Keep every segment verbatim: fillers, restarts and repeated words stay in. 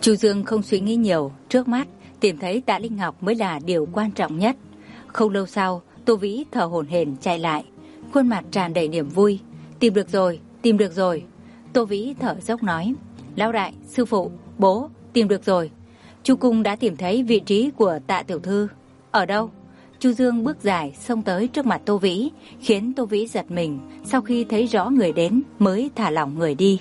Chu Dương không suy nghĩ nhiều, trước mắt tìm thấy Tạ Linh Ngọc mới là điều quan trọng nhất. Không lâu sau, Tô Vĩ thở hổn hển chạy lại, khuôn mặt tràn đầy niềm vui. Tìm được rồi, tìm được rồi. Tô Vĩ thở dốc nói, lão đại, sư phụ, bố, tìm được rồi. Chu Cung đã tìm thấy vị trí của Tạ tiểu thư. Ở đâu? Chu Dương bước dài xông tới trước mặt Tô Vĩ, khiến Tô Vĩ giật mình, sau khi thấy rõ người đến mới thả lỏng người đi.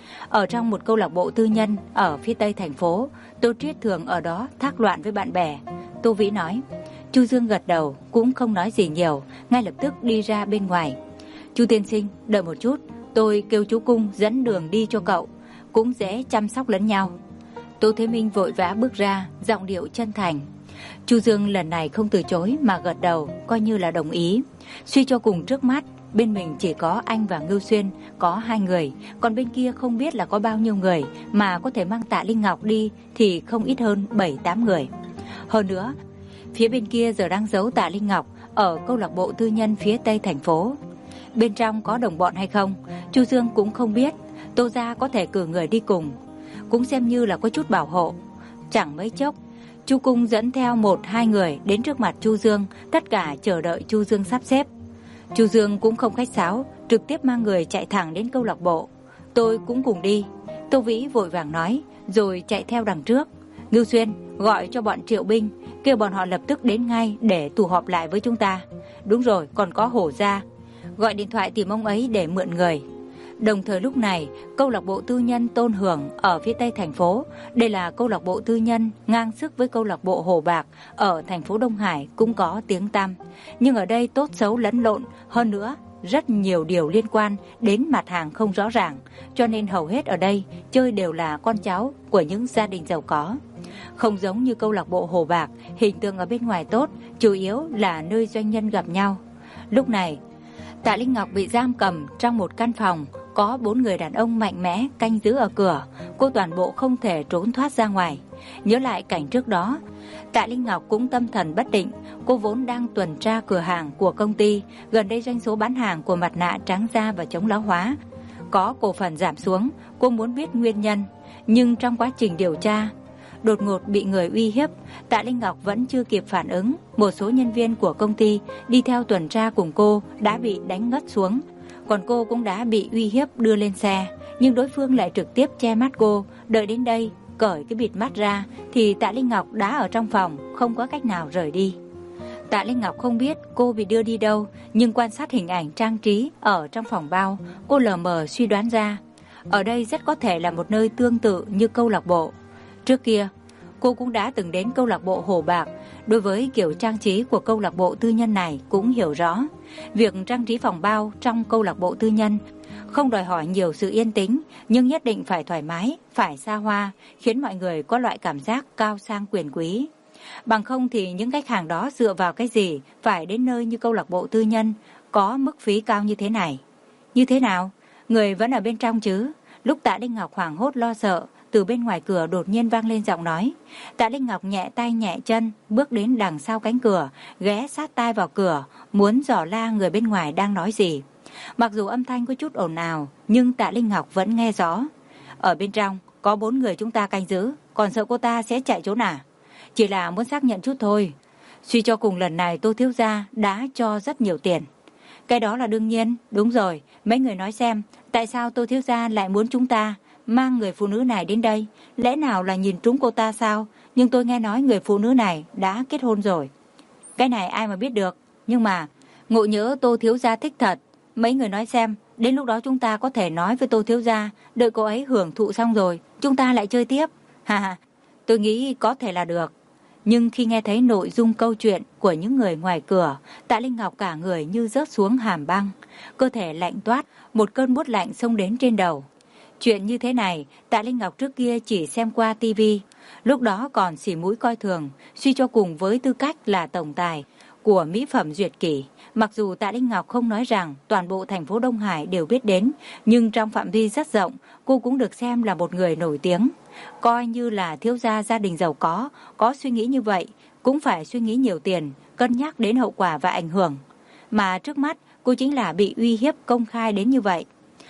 Ở trong một câu lạc bộ tư nhân ở phía tây thành phố, Tô Triết thường ở đó thác loạn với bạn bè. Tô Vĩ nói. Chu Dương gật đầu, cũng không nói gì nhiều, ngay lập tức đi ra bên ngoài. Chu tiên sinh, đợi một chút, tôi kêu chú Cung dẫn đường đi cho cậu, cũng dễ chăm sóc lẫn nhau. Tô Thế Minh vội vã bước ra, giọng điệu chân thành. Chu Dương lần này không từ chối mà gật đầu, coi như là đồng ý. Suy cho cùng trước mắt, bên mình chỉ có anh và Ngưu Xuyên, có hai người, còn bên kia không biết là có bao nhiêu người, mà có thể mang Tạ Linh Ngọc đi thì không ít hơn bảy tám người. Hơn nữa, phía bên kia giờ đang giấu Tạ Linh Ngọc ở câu lạc bộ tư nhân phía tây thành phố. Bên trong có đồng bọn hay không, Chu Dương cũng không biết. Tô gia có thể cử người đi cùng, cũng xem như là có chút bảo hộ. Chẳng mấy chốc, Chu Cung dẫn theo một hai người đến trước mặt Chu Dương, tất cả chờ đợi Chu Dương sắp xếp. Chu Dương cũng không khách sáo, trực tiếp mang người chạy thẳng đến câu lạc bộ. Tôi cũng cùng đi. Tô Vĩ vội vàng nói, rồi chạy theo đằng trước. Ngưu Xuyên, gọi cho bọn Triệu binh, kêu bọn họ lập tức đến ngay để tụ họp lại với chúng ta. Đúng rồi, còn có Hổ gia, gọi điện thoại tìm ông ấy để mượn người. Đồng thời lúc này, câu lạc bộ tư nhân Tôn Hưởng ở phía tây thành phố, đây là câu lạc bộ tư nhân ngang sức với câu lạc bộ Hồ Bạc ở thành phố Đông Hải cũng có tiếng tăm. Nhưng ở đây tốt xấu lẫn lộn, hơn nữa rất nhiều điều liên quan đến mặt hàng không rõ ràng, cho nên hầu hết ở đây chơi đều là con cháu của những gia đình giàu có. Không giống như câu lạc bộ Hồ Bạc, hình tượng ở bên ngoài tốt, chủ yếu là nơi doanh nhân gặp nhau. Lúc này, Tạ Linh Ngọc bị giam cầm trong một căn phòng, có bốn người đàn ông mạnh mẽ canh giữ ở cửa, cô toàn bộ không thể trốn thoát ra ngoài. Nhớ lại cảnh trước đó, Tạ Linh Ngọc cũng tâm thần bất định. Cô vốn đang tuần tra cửa hàng của công ty, gần đây doanh số bán hàng của mặt nạ trắng da và chống lão hóa có cổ phần giảm xuống. Cô muốn biết nguyên nhân, nhưng trong quá trình điều tra, đột ngột bị người uy hiếp. Tạ Linh Ngọc vẫn chưa kịp phản ứng, một số nhân viên của công ty đi theo tuần tra cùng cô đã bị đánh ngất xuống, còn cô cũng đã bị uy hiếp đưa lên xe. Nhưng đối phương lại trực tiếp che mắt cô. Đợi đến đây, cởi cái bịt mắt ra thì Tạ Linh Ngọc đã ở trong phòng, không có cách nào rời đi. Tạ Linh Ngọc không biết cô bị đưa đi đâu, nhưng quan sát hình ảnh trang trí ở trong phòng bao, cô lờ mờ suy đoán ra ở đây rất có thể là một nơi tương tự như câu lạc bộ. Trước kia, cô cũng đã từng đến câu lạc bộ Hồ Bạc, đối với kiểu trang trí của câu lạc bộ tư nhân này cũng hiểu rõ. Việc trang trí phòng bao trong câu lạc bộ tư nhân không đòi hỏi nhiều sự yên tĩnh, nhưng nhất định phải thoải mái, phải xa hoa, khiến mọi người có loại cảm giác cao sang quyền quý. Bằng không thì những khách hàng đó dựa vào cái gì phải đến nơi như câu lạc bộ tư nhân có mức phí cao như thế này? Như thế nào? Người vẫn ở bên trong chứ? Lúc Tạ Linh Ngọc hoảng hốt lo sợ, từ bên ngoài cửa đột nhiên vang lên giọng nói. Tạ Linh Ngọc nhẹ tay nhẹ chân bước đến đằng sau cánh cửa, ghé sát tai vào cửa, muốn dò la người bên ngoài đang nói gì. Mặc dù âm thanh có chút ồn ào, nhưng Tạ Linh Ngọc vẫn nghe rõ. Ở bên trong có bốn người chúng ta canh giữ, còn sợ cô ta sẽ chạy trốn à? Chỉ là muốn xác nhận chút thôi. Suy cho cùng lần này Tô thiếu gia đã cho rất nhiều tiền. Cái đó là đương nhiên. Đúng rồi, mấy người nói xem, tại sao Tô thiếu gia lại muốn chúng ta mang người phụ nữ này đến đây? Lẽ nào là nhìn trúng cô ta sao? Nhưng tôi nghe nói người phụ nữ này đã kết hôn rồi. Cái này ai mà biết được. Nhưng mà ngộ nhỡ Tô thiếu gia thích thật, mấy người nói xem, đến lúc đó chúng ta có thể nói với Tô thiếu gia, đợi cô ấy hưởng thụ xong rồi chúng ta lại chơi tiếp. Ha ha, tôi nghĩ có thể là được. Nhưng khi nghe thấy nội dung câu chuyện của những người ngoài cửa, Tạ Linh Ngọc cả người như rớt xuống hàm băng, cơ thể lạnh toát, một cơn buốt lạnh xông đến trên đầu. Chuyện như thế này, Tạ Linh Ngọc trước kia chỉ xem qua tivi, lúc đó còn xỉ mũi coi thường. Suy cho cùng với tư cách là tổng tài của mỹ phẩm Duyệt Kỷ, mặc dù Tạ Linh Ngọc không nói rằng toàn bộ thành phố Đông Hải đều biết đến, nhưng trong phạm vi rất rộng, cô cũng được xem là một người nổi tiếng. Coi như là thiếu gia gia đình giàu có, có suy nghĩ như vậy, cũng phải suy nghĩ nhiều tiền, cân nhắc đến hậu quả và ảnh hưởng. Mà trước mắt, cô chính là bị uy hiếp công khai đến như vậy.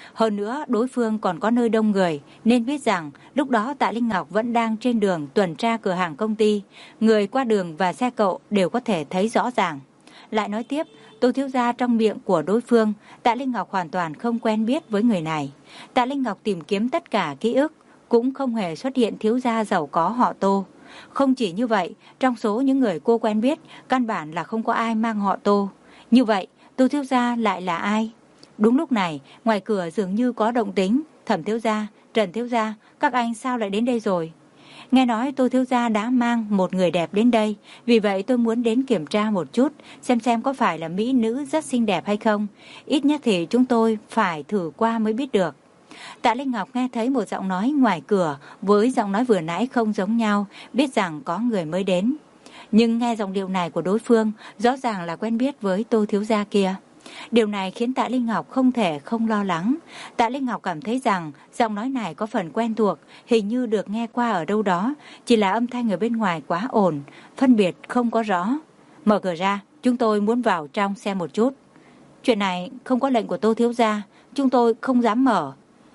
Hơn nữa, đối phương còn có nơi đông người, nên biết rằng lúc đó Tạ Linh Ngọc vẫn đang trên đường tuần tra cửa hàng công ty. Người qua đường và xe cộ đều có thể thấy rõ ràng. Lại nói tiếp, Tô thiếu gia trong miệng của đối phương, Tạ Linh Ngọc hoàn toàn không quen biết với người này. Tạ Linh Ngọc tìm kiếm tất cả ký ức, cũng không hề xuất hiện thiếu gia giàu có họ Tô. Không chỉ như vậy, trong số những người cô quen biết, căn bản là không có ai mang họ Tô. Như vậy, Tô thiếu gia lại là ai? Đúng lúc này, ngoài cửa dường như có động tĩnh. Thẩm thiếu gia, Trần thiếu gia, các anh sao lại đến đây rồi? Nghe nói Tô thiếu gia đã mang một người đẹp đến đây, vì vậy tôi muốn đến kiểm tra một chút, xem xem có phải là mỹ nữ rất xinh đẹp hay không. Ít nhất thì chúng tôi phải thử qua mới biết được. Tạ Linh Ngọc nghe thấy một giọng nói ngoài cửa với giọng nói vừa nãy không giống nhau, biết rằng có người mới đến. Nhưng nghe giọng điệu này của đối phương, rõ ràng là quen biết với Tô thiếu gia kia. Điều này khiến Tạ Linh Ngọc không thể không lo lắng. Tạ Linh Ngọc cảm thấy rằng giọng nói này có phần quen thuộc, hình như được nghe qua ở đâu đó, chỉ là âm thanh ở bên ngoài quá ồn, phân biệt không có rõ. Mở cửa ra, chúng tôi muốn vào trong xem một chút. Chuyện này không có lệnh của Tô thiếu gia, chúng tôi không dám mở.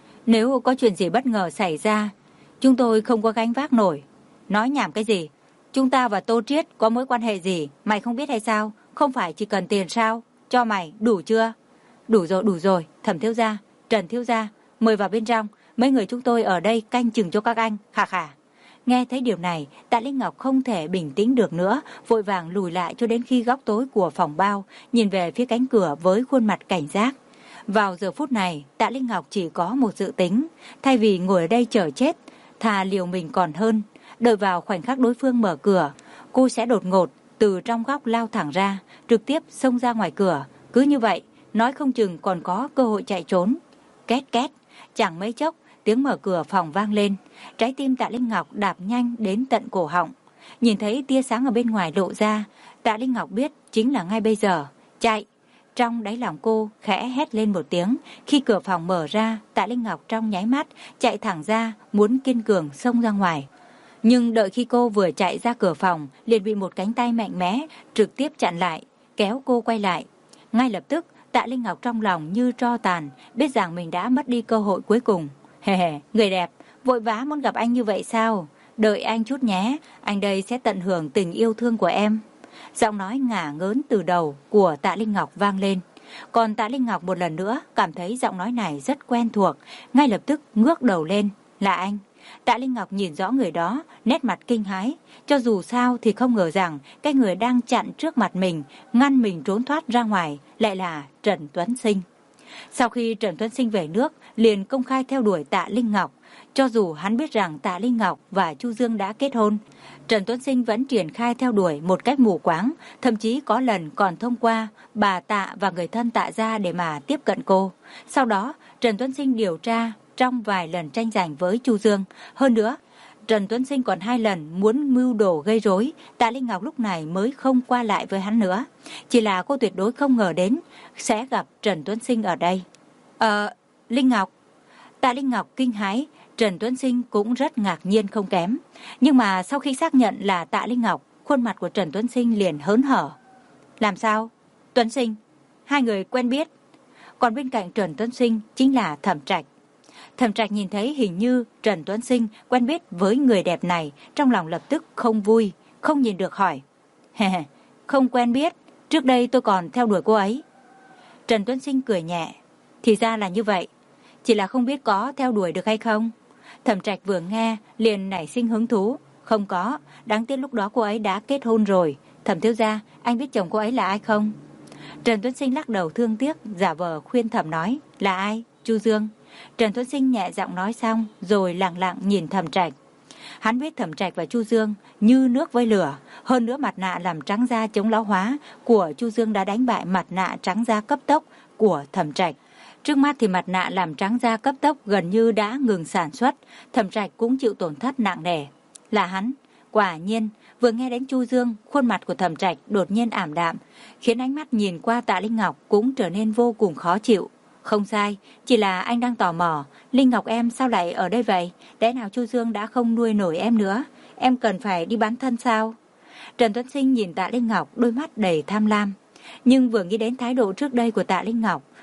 Nếu có chuyện gì bất ngờ xảy ra, chúng tôi không có gánh vác nổi. Nói nhảm cái gì? Chúng ta và Tô Triết có mối quan hệ gì, mày không biết hay sao? Không phải chỉ cần tiền sao? Cho mày, đủ chưa? Đủ rồi, đủ rồi, Thẩm thiếu gia, Trần thiếu gia, mời vào bên trong, mấy người chúng tôi ở đây canh chừng cho các anh, khà khà. Nghe thấy điều này, Tạ Linh Ngọc không thể bình tĩnh được nữa, vội vàng lùi lại cho đến khi góc tối của phòng bao, nhìn về phía cánh cửa với khuôn mặt cảnh giác. Vào giờ phút này, Tạ Linh Ngọc chỉ có một dự tính, thay vì ngồi ở đây chờ chết, thà liều mình còn hơn. Đợi vào khoảnh khắc đối phương mở cửa, cô sẽ đột ngột từ trong góc lao thẳng ra, trực tiếp xông ra ngoài cửa. Cứ như vậy, nói không chừng còn có cơ hội chạy trốn. Két két, chẳng mấy chốc, tiếng mở cửa phòng vang lên. Trái tim Tạ Linh Ngọc đạp nhanh đến tận cổ họng. Nhìn thấy tia sáng ở bên ngoài lộ ra, Tạ Linh Ngọc biết chính là ngay bây giờ. Chạy! Trong đáy lòng cô khẽ hét lên một tiếng. Khi cửa phòng mở ra, Tạ Linh Ngọc trong nháy mắt chạy thẳng ra, muốn kiên cường xông ra ngoài. Nhưng đợi khi cô vừa chạy ra cửa phòng, liền bị một cánh tay mạnh mẽ trực tiếp chặn lại, kéo cô quay lại. Ngay lập tức, Tạ Linh Ngọc trong lòng như tro tàn, biết rằng mình đã mất đi cơ hội cuối cùng. Hề hề, người đẹp, vội vã muốn gặp anh như vậy sao? Đợi anh chút nhé, anh đây sẽ tận hưởng tình yêu thương của em. Giọng nói ngả ngớn từ đầu của Tạ Linh Ngọc vang lên. Còn Tạ Linh Ngọc một lần nữa cảm thấy giọng nói này rất quen thuộc, ngay lập tức ngước đầu lên. Là anh. Tạ Linh Ngọc nhìn rõ người đó, nét mặt kinh hãi. Cho dù sao thì không ngờ rằng cái người đang chặn trước mặt mình, ngăn mình trốn thoát ra ngoài, lại là Trần Tuấn Sinh. Sau khi Trần Tuấn Sinh về nước, liền công khai theo đuổi Tạ Linh Ngọc. Cho dù hắn biết rằng Tạ Linh Ngọc và Chu Dương đã kết hôn, Trần Tuấn Sinh vẫn triển khai theo đuổi một cách mù quáng, thậm chí có lần còn thông qua bà Tạ và người thân Tạ gia để mà tiếp cận cô. Sau đó, Trần Tuấn Sinh điều tra trong vài lần tranh giành với Chu Dương. Hơn nữa, Trần Tuấn Sinh còn hai lần muốn mưu đồ gây rối. Tạ Linh Ngọc lúc này mới không qua lại với hắn nữa. Chỉ là cô tuyệt đối không ngờ đến sẽ gặp Trần Tuấn Sinh ở đây. Ờ, Linh Ngọc. Tạ Linh Ngọc kinh hãi, Trần Tuấn Sinh cũng rất ngạc nhiên không kém. Nhưng mà sau khi xác nhận là Tạ Linh Ngọc, khuôn mặt của Trần Tuấn Sinh liền hớn hở. Làm sao? Tuấn Sinh, hai người quen biết. Còn bên cạnh Trần Tuấn Sinh chính là Thẩm Trạch. Thẩm Trạch nhìn thấy hình như Trần Tuấn Sinh quen biết với người đẹp này, trong lòng lập tức không vui, không nhìn được hỏi. Hề hề, không quen biết, trước đây tôi còn theo đuổi cô ấy. Trần Tuấn Sinh cười nhẹ. Thì ra là như vậy, chỉ là không biết có theo đuổi được hay không. Thẩm Trạch vừa nghe liền nảy sinh hứng thú. Không có, đáng tiếc lúc đó cô ấy đã kết hôn rồi. Thẩm thiếu gia, anh biết chồng cô ấy là ai không? Trần Tuấn Sinh lắc đầu thương tiếc, giả vờ khuyên Thẩm nói. Là ai? Chu Dương. Trần Tuấn Sinh nhẹ giọng nói xong, rồi lặng lặng nhìn Thẩm Trạch. Hắn biết Thẩm Trạch và Chu Dương như nước với lửa. Hơn nữa mặt nạ làm trắng da chống lão hóa của Chu Dương đã đánh bại mặt nạ trắng da cấp tốc của Thẩm Trạch. Trước mắt thì mặt nạ làm trắng da cấp tốc gần như đã ngừng sản xuất. Thẩm Trạch cũng chịu tổn thất nặng nề. Là hắn. Quả nhiên, vừa nghe đến Chu Dương, khuôn mặt của Thẩm Trạch đột nhiên ảm đạm, khiến ánh mắt nhìn qua Tạ Linh Ngọc cũng trở nên vô cùng khó chịu. Không sai, chỉ là anh đang tò mò, Linh Ngọc em sao lại ở đây vậy? Lẽ nào Chu Dương đã không nuôi nổi em nữa? Em cần phải đi bán thân sao? Trần Tuấn Sinh nhìn Tạ Linh Ngọc, đôi mắt đầy tham lam. Nhưng vừa nghĩ đến thái độ trước đây của Tạ Linh Ngọc,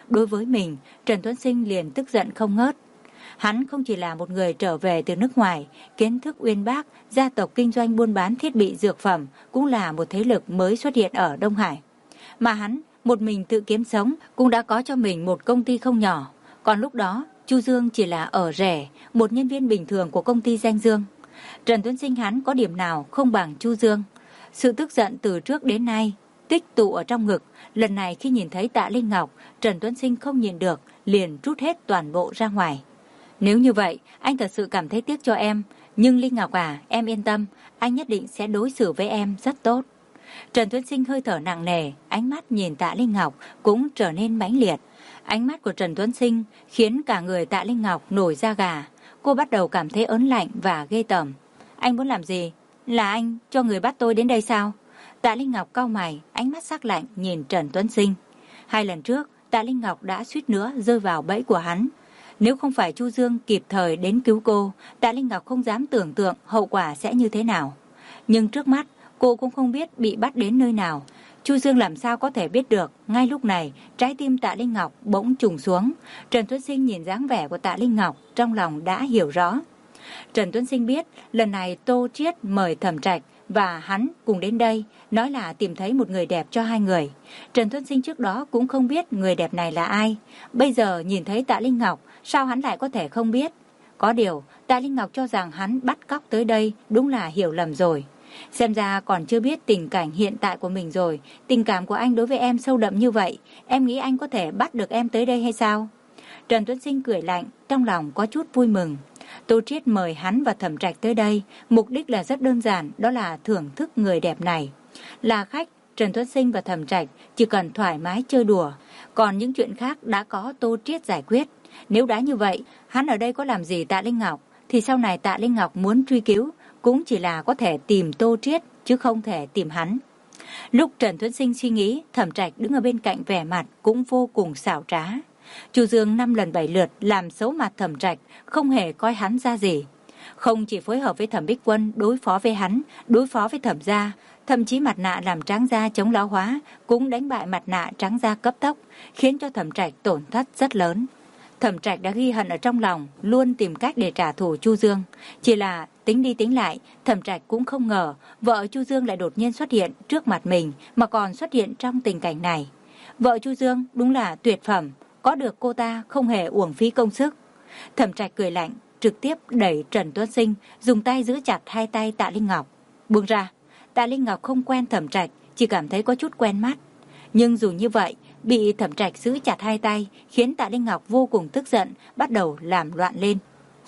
đối với mình, Trần Tuấn Sinh liền tức giận không ngớt. Hắn không chỉ là một người trở về từ nước ngoài, kiến thức uyên bác, gia tộc kinh doanh buôn bán thiết bị dược phẩm cũng là một thế lực mới xuất hiện ở Đông Hải. Mà hắn, một mình tự kiếm sống, cũng đã có cho mình một công ty không nhỏ. Còn lúc đó, Chu Dương chỉ là ở rẻ, một nhân viên bình thường của công ty Danh Dương. Trần Tuấn Sinh hắn có điểm nào không bằng Chu Dương. Sự tức giận từ trước đến nay tích tụ ở trong ngực. Lần này khi nhìn thấy Tạ Linh Ngọc, Trần Tuấn Sinh không nhìn được, liền trút hết toàn bộ ra ngoài. Nếu như vậy, anh thật sự cảm thấy tiếc cho em. Nhưng Linh Ngọc à, em yên tâm, anh nhất định sẽ đối xử với em rất tốt. Trần Tuấn Sinh hơi thở nặng nề, ánh mắt nhìn Tạ Linh Ngọc cũng trở nên mãnh liệt. Ánh mắt của Trần Tuấn Sinh khiến cả người Tạ Linh Ngọc nổi da gà. Cô bắt đầu cảm thấy ớn lạnh và ghê tởm. Anh muốn làm gì? Là anh cho người bắt tôi đến đây sao? Tạ Linh Ngọc cau mày, ánh mắt sắc lạnh nhìn Trần Tuấn Sinh. Hai lần trước, Tạ Linh Ngọc đã suýt nữa rơi vào bẫy của hắn. Nếu không phải Chu Dương kịp thời đến cứu cô, Tạ Linh Ngọc không dám tưởng tượng hậu quả sẽ như thế nào. Nhưng trước mắt, cô cũng không biết bị bắt đến nơi nào. Chu Dương làm sao có thể biết được. Ngay lúc này, trái tim Tạ Linh Ngọc bỗng trùng xuống. Trần Tuấn Sinh nhìn dáng vẻ của Tạ Linh Ngọc, trong lòng đã hiểu rõ. Trần Tuấn Sinh biết, lần này Tô Triết mời Thẩm Trạch và hắn cùng đến đây, nói là tìm thấy một người đẹp cho hai người. Trần Tuấn Sinh trước đó cũng không biết người đẹp này là ai. Bây giờ nhìn thấy Tạ Linh Ngọc, sao hắn lại có thể không biết? Có điều, Tạ Linh Ngọc cho rằng hắn bắt cóc tới đây đúng là hiểu lầm rồi. Xem ra còn chưa biết tình cảnh hiện tại của mình rồi. Tình cảm của anh đối với em sâu đậm như vậy, em nghĩ anh có thể bắt được em tới đây hay sao? Trần Tuấn Sinh cười lạnh, trong lòng có chút vui mừng. Tô Triết mời hắn và Thẩm Trạch tới đây, mục đích là rất đơn giản, đó là thưởng thức người đẹp này. Là khách, Trần Tuấn Sinh và Thẩm Trạch chỉ cần thoải mái chơi đùa, còn những chuyện khác đã có Tô Triết giải quyết. Nếu đã như vậy, hắn ở đây có làm gì Tạ Linh Ngọc, thì sau này Tạ Linh Ngọc muốn truy cứu, cũng chỉ là có thể tìm Tô Triết, chứ không thể tìm hắn. Lúc Trần Tuấn Sinh suy nghĩ, Thẩm Trạch đứng ở bên cạnh vẻ mặt cũng vô cùng xảo trá. Chu Dương năm lần bảy lượt làm xấu mặt Thẩm Trạch, không hề coi hắn ra gì. Không chỉ phối hợp với Thẩm Bích Quân đối phó với hắn, đối phó với Thẩm gia, thậm chí mặt nạ làm trắng da chống lão hóa cũng đánh bại mặt nạ trắng da cấp tốc, khiến cho Thẩm Trạch tổn thất rất lớn. Thẩm Trạch đã ghi hận ở trong lòng, luôn tìm cách để trả thù Chu Dương. Chỉ là tính đi tính lại, Thẩm Trạch cũng không ngờ vợ Chu Dương lại đột nhiên xuất hiện trước mặt mình, mà còn xuất hiện trong tình cảnh này. Vợ Chu Dương đúng là tuyệt phẩm, có được cô ta không hề uổng phí công sức. Thẩm Trạch cười lạnh, trực tiếp đẩy Trần Tuấn Sinh, dùng tay giữ chặt hai tay Tạ Linh Ngọc. Buông ra. Tạ Linh Ngọc không quen Thẩm Trạch, chỉ cảm thấy có chút quen mắt. Nhưng dù như vậy, bị Thẩm Trạch giữ chặt hai tay khiến Tạ Linh Ngọc vô cùng tức giận, bắt đầu làm loạn lên.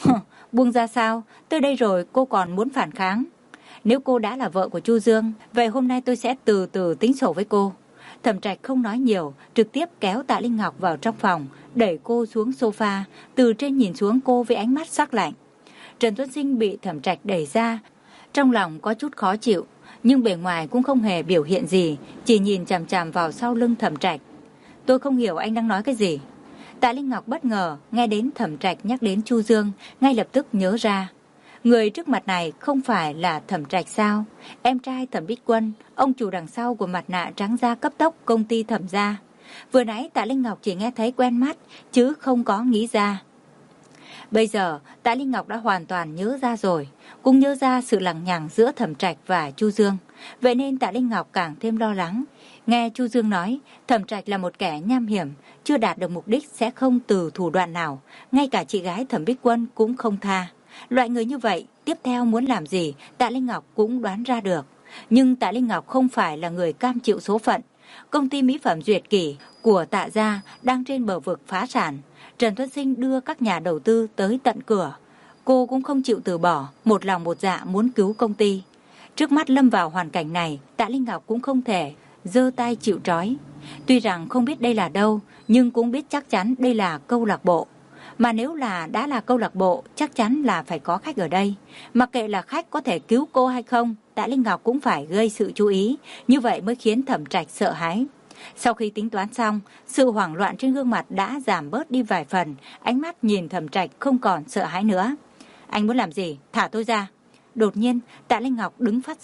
Buông ra sao? Tới đây rồi cô còn muốn phản kháng? Nếu cô đã là vợ của Chu Dương, vậy hôm nay tôi sẽ từ từ tính sổ với cô. Thẩm Trạch không nói nhiều, trực tiếp kéo Tạ Linh Ngọc vào trong phòng, đẩy cô xuống sofa, từ trên nhìn xuống cô với ánh mắt sắc lạnh. Trần Tuấn Sinh bị Thẩm Trạch đẩy ra, trong lòng có chút khó chịu, nhưng bề ngoài cũng không hề biểu hiện gì, chỉ nhìn chằm chằm vào sau lưng Thẩm Trạch. Tôi không hiểu anh đang nói cái gì. Tạ Linh Ngọc bất ngờ nghe đến Thẩm Trạch nhắc đến Chu Dương, ngay lập tức nhớ ra. Người trước mặt này không phải là Thẩm Trạch sao? Em trai Thẩm Bích Quân, ông chủ đằng sau của mặt nạ trắng da cấp tốc công ty Thẩm gia. Vừa nãy Tạ Linh Ngọc chỉ nghe thấy quen mắt, chứ không có nghĩ ra. Bây giờ Tạ Linh Ngọc đã hoàn toàn nhớ ra rồi, cũng nhớ ra sự lằng nhằng giữa Thẩm Trạch và Chu Dương. Vậy nên Tạ Linh Ngọc càng thêm lo lắng. Nghe Chu Dương nói, Thẩm Trạch là một kẻ nham hiểm, chưa đạt được mục đích sẽ không từ thủ đoạn nào, ngay cả chị gái Thẩm Bích Quân cũng không tha. Loại người như vậy, tiếp theo muốn làm gì, Tạ Linh Ngọc cũng đoán ra được. Nhưng Tạ Linh Ngọc không phải là người cam chịu số phận. Công ty mỹ phẩm Duyệt Kỷ của Tạ gia đang trên bờ vực phá sản. Trần Tuấn Sinh đưa các nhà đầu tư tới tận cửa. Cô cũng không chịu từ bỏ, một lòng một dạ muốn cứu công ty. Trước mắt lâm vào hoàn cảnh này, Tạ Linh Ngọc cũng không thể giơ tay chịu trói. Tuy rằng không biết đây là đâu, nhưng cũng biết chắc chắn đây là câu lạc bộ. Mà nếu là đã là câu lạc bộ, chắc chắn là phải có khách ở đây. Mặc kệ là khách có thể cứu cô hay không, Tạ Linh Ngọc cũng phải gây sự chú ý, như vậy mới khiến Thẩm Trạch sợ hãi. Sau khi tính toán xong, sự hoảng loạn trên gương mặt đã giảm bớt đi vài phần, ánh mắt nhìn Thẩm Trạch không còn sợ hãi nữa. Anh muốn làm gì? Thả tôi ra. Đột nhiên, Tạ Linh Ngọc đứng phát dậy.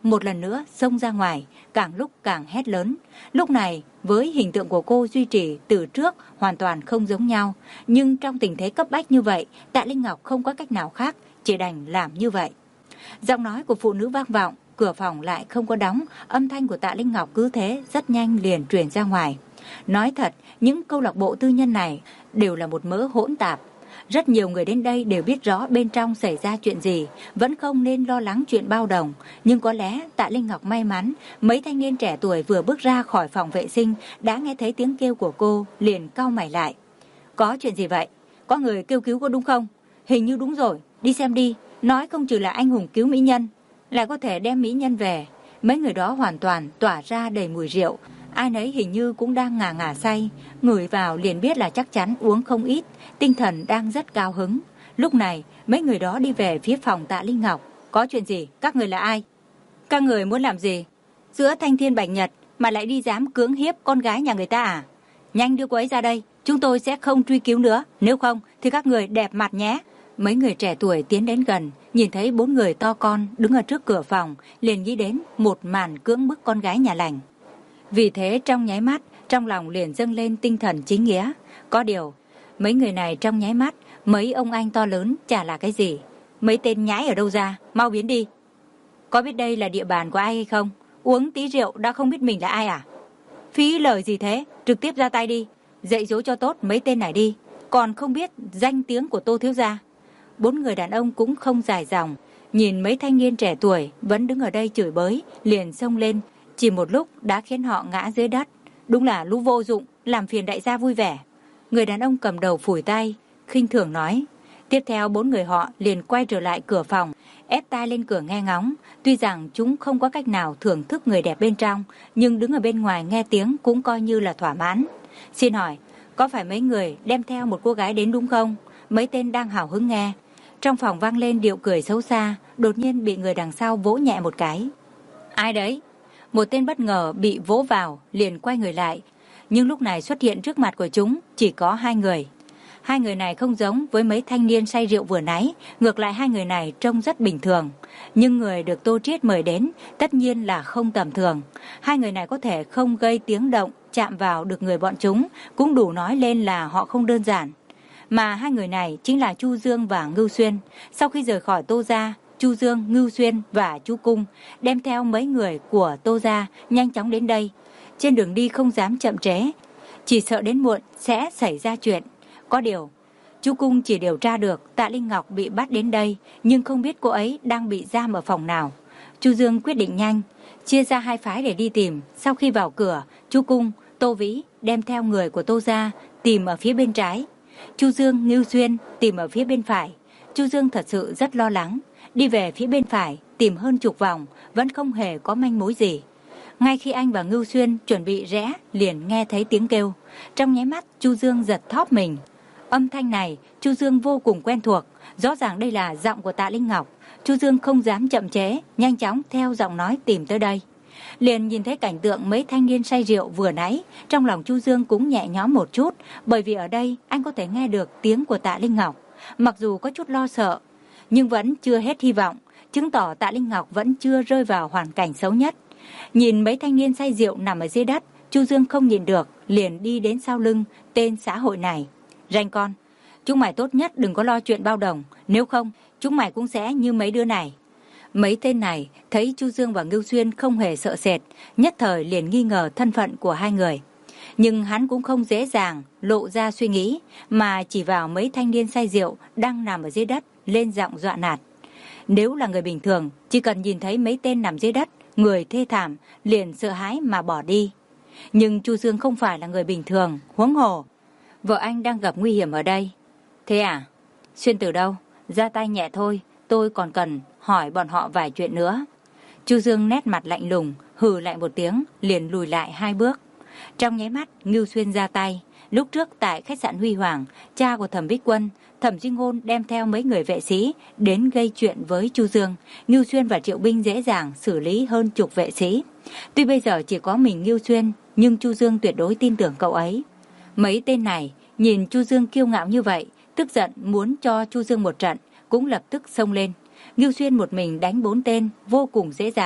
một lần nữa xông ra ngoài, càng lúc càng hét lớn. Lúc này, với hình tượng của cô duy trì từ trước hoàn toàn không giống nhau, nhưng trong tình thế cấp bách như vậy, Tạ Linh Ngọc không có cách nào khác, chỉ đành làm như vậy. Giọng nói của phụ nữ vang vọng, cửa phòng lại không có đóng, âm thanh của Tạ Linh Ngọc cứ thế rất nhanh liền truyền ra ngoài. Nói thật, những câu lạc bộ tư nhân này đều là một mớ hỗn tạp. Rất nhiều người đến đây đều biết rõ bên trong xảy ra chuyện gì, vẫn không nên lo lắng chuyện bao đồng. Nhưng có lẽ Tạ Linh Ngọc may mắn, mấy thanh niên trẻ tuổi vừa bước ra khỏi phòng vệ sinh đã nghe thấy tiếng kêu của cô, liền cau mày lại. Có chuyện gì vậy? Có người kêu cứu cô đúng không? Hình như đúng rồi, đi xem đi, nói không chừng là anh hùng cứu mỹ nhân, lại có thể đem mỹ nhân về. Mấy người đó hoàn toàn tỏa ra đầy mùi rượu, ai nấy hình như cũng đang ngà ngà say, ngửi vào liền biết là chắc chắn uống không ít, tinh thần đang rất cao hứng. Lúc này, mấy người đó đi về phía phòng Tạ Linh Ngọc. Có chuyện gì? Các người là ai? Các người muốn làm gì? Giữa thanh thiên bạch nhật mà lại đi dám cưỡng hiếp con gái nhà người ta à? Nhanh đưa cô ấy ra đây, chúng tôi sẽ không truy cứu nữa, nếu không thì các người đẹp mặt nhé. Mấy người trẻ tuổi tiến đến gần, nhìn thấy bốn người to con đứng ở trước cửa phòng, liền nghĩ đến một màn cưỡng bức con gái nhà lành. Vì thế trong nháy mắt, trong lòng liền dâng lên tinh thần chính nghĩa. Có điều, mấy người này trong nháy mắt, mấy ông anh to lớn chả là cái gì. Mấy tên nhãi ở đâu ra, mau biến đi. Có biết đây là địa bàn của ai hay không? Uống tí rượu đã không biết mình là ai à? Phí lời gì thế, trực tiếp ra tay đi. Dạy dỗ cho tốt mấy tên này đi, còn không biết danh tiếng của Tô thiếu gia. Bốn người đàn ông cũng không dài dòng, nhìn mấy thanh niên trẻ tuổi vẫn đứng ở đây chửi bới, liền xông lên, chỉ một lúc đã khiến họ ngã dưới đất. Đúng là lũ vô dụng, làm phiền đại gia vui vẻ. Người đàn ông cầm đầu phủi tay, khinh thường nói. Tiếp theo bốn người họ liền quay trở lại cửa phòng, ép tai lên cửa nghe ngóng. Tuy rằng chúng không có cách nào thưởng thức người đẹp bên trong, nhưng đứng ở bên ngoài nghe tiếng cũng coi như là thỏa mãn. Xin hỏi, có phải mấy người đem theo một cô gái đến đúng không? Mấy tên đang hào hứng nghe. Trong phòng vang lên điệu cười xấu xa, đột nhiên bị người đằng sau vỗ nhẹ một cái. Ai đấy? Một tên bất ngờ bị vỗ vào, liền quay người lại. Nhưng lúc này xuất hiện trước mặt của chúng chỉ có hai người. Hai người này không giống với mấy thanh niên say rượu vừa nãy, ngược lại hai người này trông rất bình thường. Nhưng người được Tô Triết mời đến tất nhiên là không tầm thường. Hai người này có thể không gây tiếng động, chạm vào được người bọn chúng, cũng đủ nói lên là họ không đơn giản. Mà hai người này chính là Chu Dương và Ngưu Xuyên. Sau khi rời khỏi Tô gia, Chu Dương, Ngưu Xuyên và Chu Cung đem theo mấy người của Tô gia nhanh chóng đến đây. Trên đường đi không dám chậm trễ, chỉ sợ đến muộn sẽ xảy ra chuyện. Có điều, Chu Cung chỉ điều tra được Tạ Linh Ngọc bị bắt đến đây, nhưng không biết cô ấy đang bị giam ở phòng nào. Chu Dương quyết định nhanh, chia ra hai phái để đi tìm. Sau khi vào cửa, Chu Cung, Tô Vĩ đem theo người của Tô gia tìm ở phía bên trái, Chu Dương, Ngưu Xuyên tìm ở phía bên phải. Chu Dương thật sự rất lo lắng, đi về phía bên phải tìm hơn chục vòng vẫn không hề có manh mối gì. Ngay khi anh và Ngưu Xuyên chuẩn bị rẽ, liền nghe thấy tiếng kêu. Trong nháy mắt Chu Dương giật thóp mình. Âm thanh này Chu Dương vô cùng quen thuộc, rõ ràng đây là giọng của Tạ Linh Ngọc. Chu Dương không dám chậm chế, nhanh chóng theo giọng nói tìm tới đây. Liền nhìn thấy cảnh tượng mấy thanh niên say rượu vừa nãy, trong lòng Chu Dương cũng nhẹ nhõm một chút, bởi vì ở đây anh có thể nghe được tiếng của Tạ Linh Ngọc. Mặc dù có chút lo sợ, nhưng vẫn chưa hết hy vọng, chứng tỏ Tạ Linh Ngọc vẫn chưa rơi vào hoàn cảnh xấu nhất. Nhìn mấy thanh niên say rượu nằm ở dưới đất, Chu Dương không nhìn được, liền đi đến sau lưng tên xã hội này. Ranh con, chúng mày tốt nhất đừng có lo chuyện bao đồng, nếu không chúng mày cũng sẽ như mấy đứa này. Mấy tên này thấy Chu Dương và Ngưu Xuyên không hề sợ sệt, nhất thời liền nghi ngờ thân phận của hai người. Nhưng hắn cũng không dễ dàng lộ ra suy nghĩ, mà chỉ vào mấy thanh niên say rượu đang nằm ở dưới đất, lên giọng dọa nạt. Nếu là người bình thường, chỉ cần nhìn thấy mấy tên nằm dưới đất, người thê thảm, liền sợ hãi mà bỏ đi. Nhưng Chu Dương không phải là người bình thường, huống hồ vợ anh đang gặp nguy hiểm ở đây. Thế à? Xuyên từ đâu? Ra tay nhẹ thôi, tôi còn cần hỏi bọn họ vài chuyện nữa. Chu Dương nét mặt lạnh lùng, hừ lại một tiếng, liền lùi lại hai bước. Trong nháy mắt, Ngưu Xuyên ra tay. Lúc trước tại khách sạn Huy Hoàng, cha của Thẩm Bích Quân, Thẩm Duy Ngôn đem theo mấy người vệ sĩ đến gây chuyện với Chu Dương. Ngưu Xuyên và Triệu Binh dễ dàng xử lý hơn chục vệ sĩ. Tuy bây giờ chỉ có mình Ngưu Xuyên, nhưng Chu Dương tuyệt đối tin tưởng cậu ấy. Mấy tên này nhìn Chu Dương kiêu ngạo như vậy, tức giận muốn cho Chu Dương một trận, cũng lập tức xông lên. Ngưu Xuyên một mình đánh bốn tên vô cùng dễ dàng.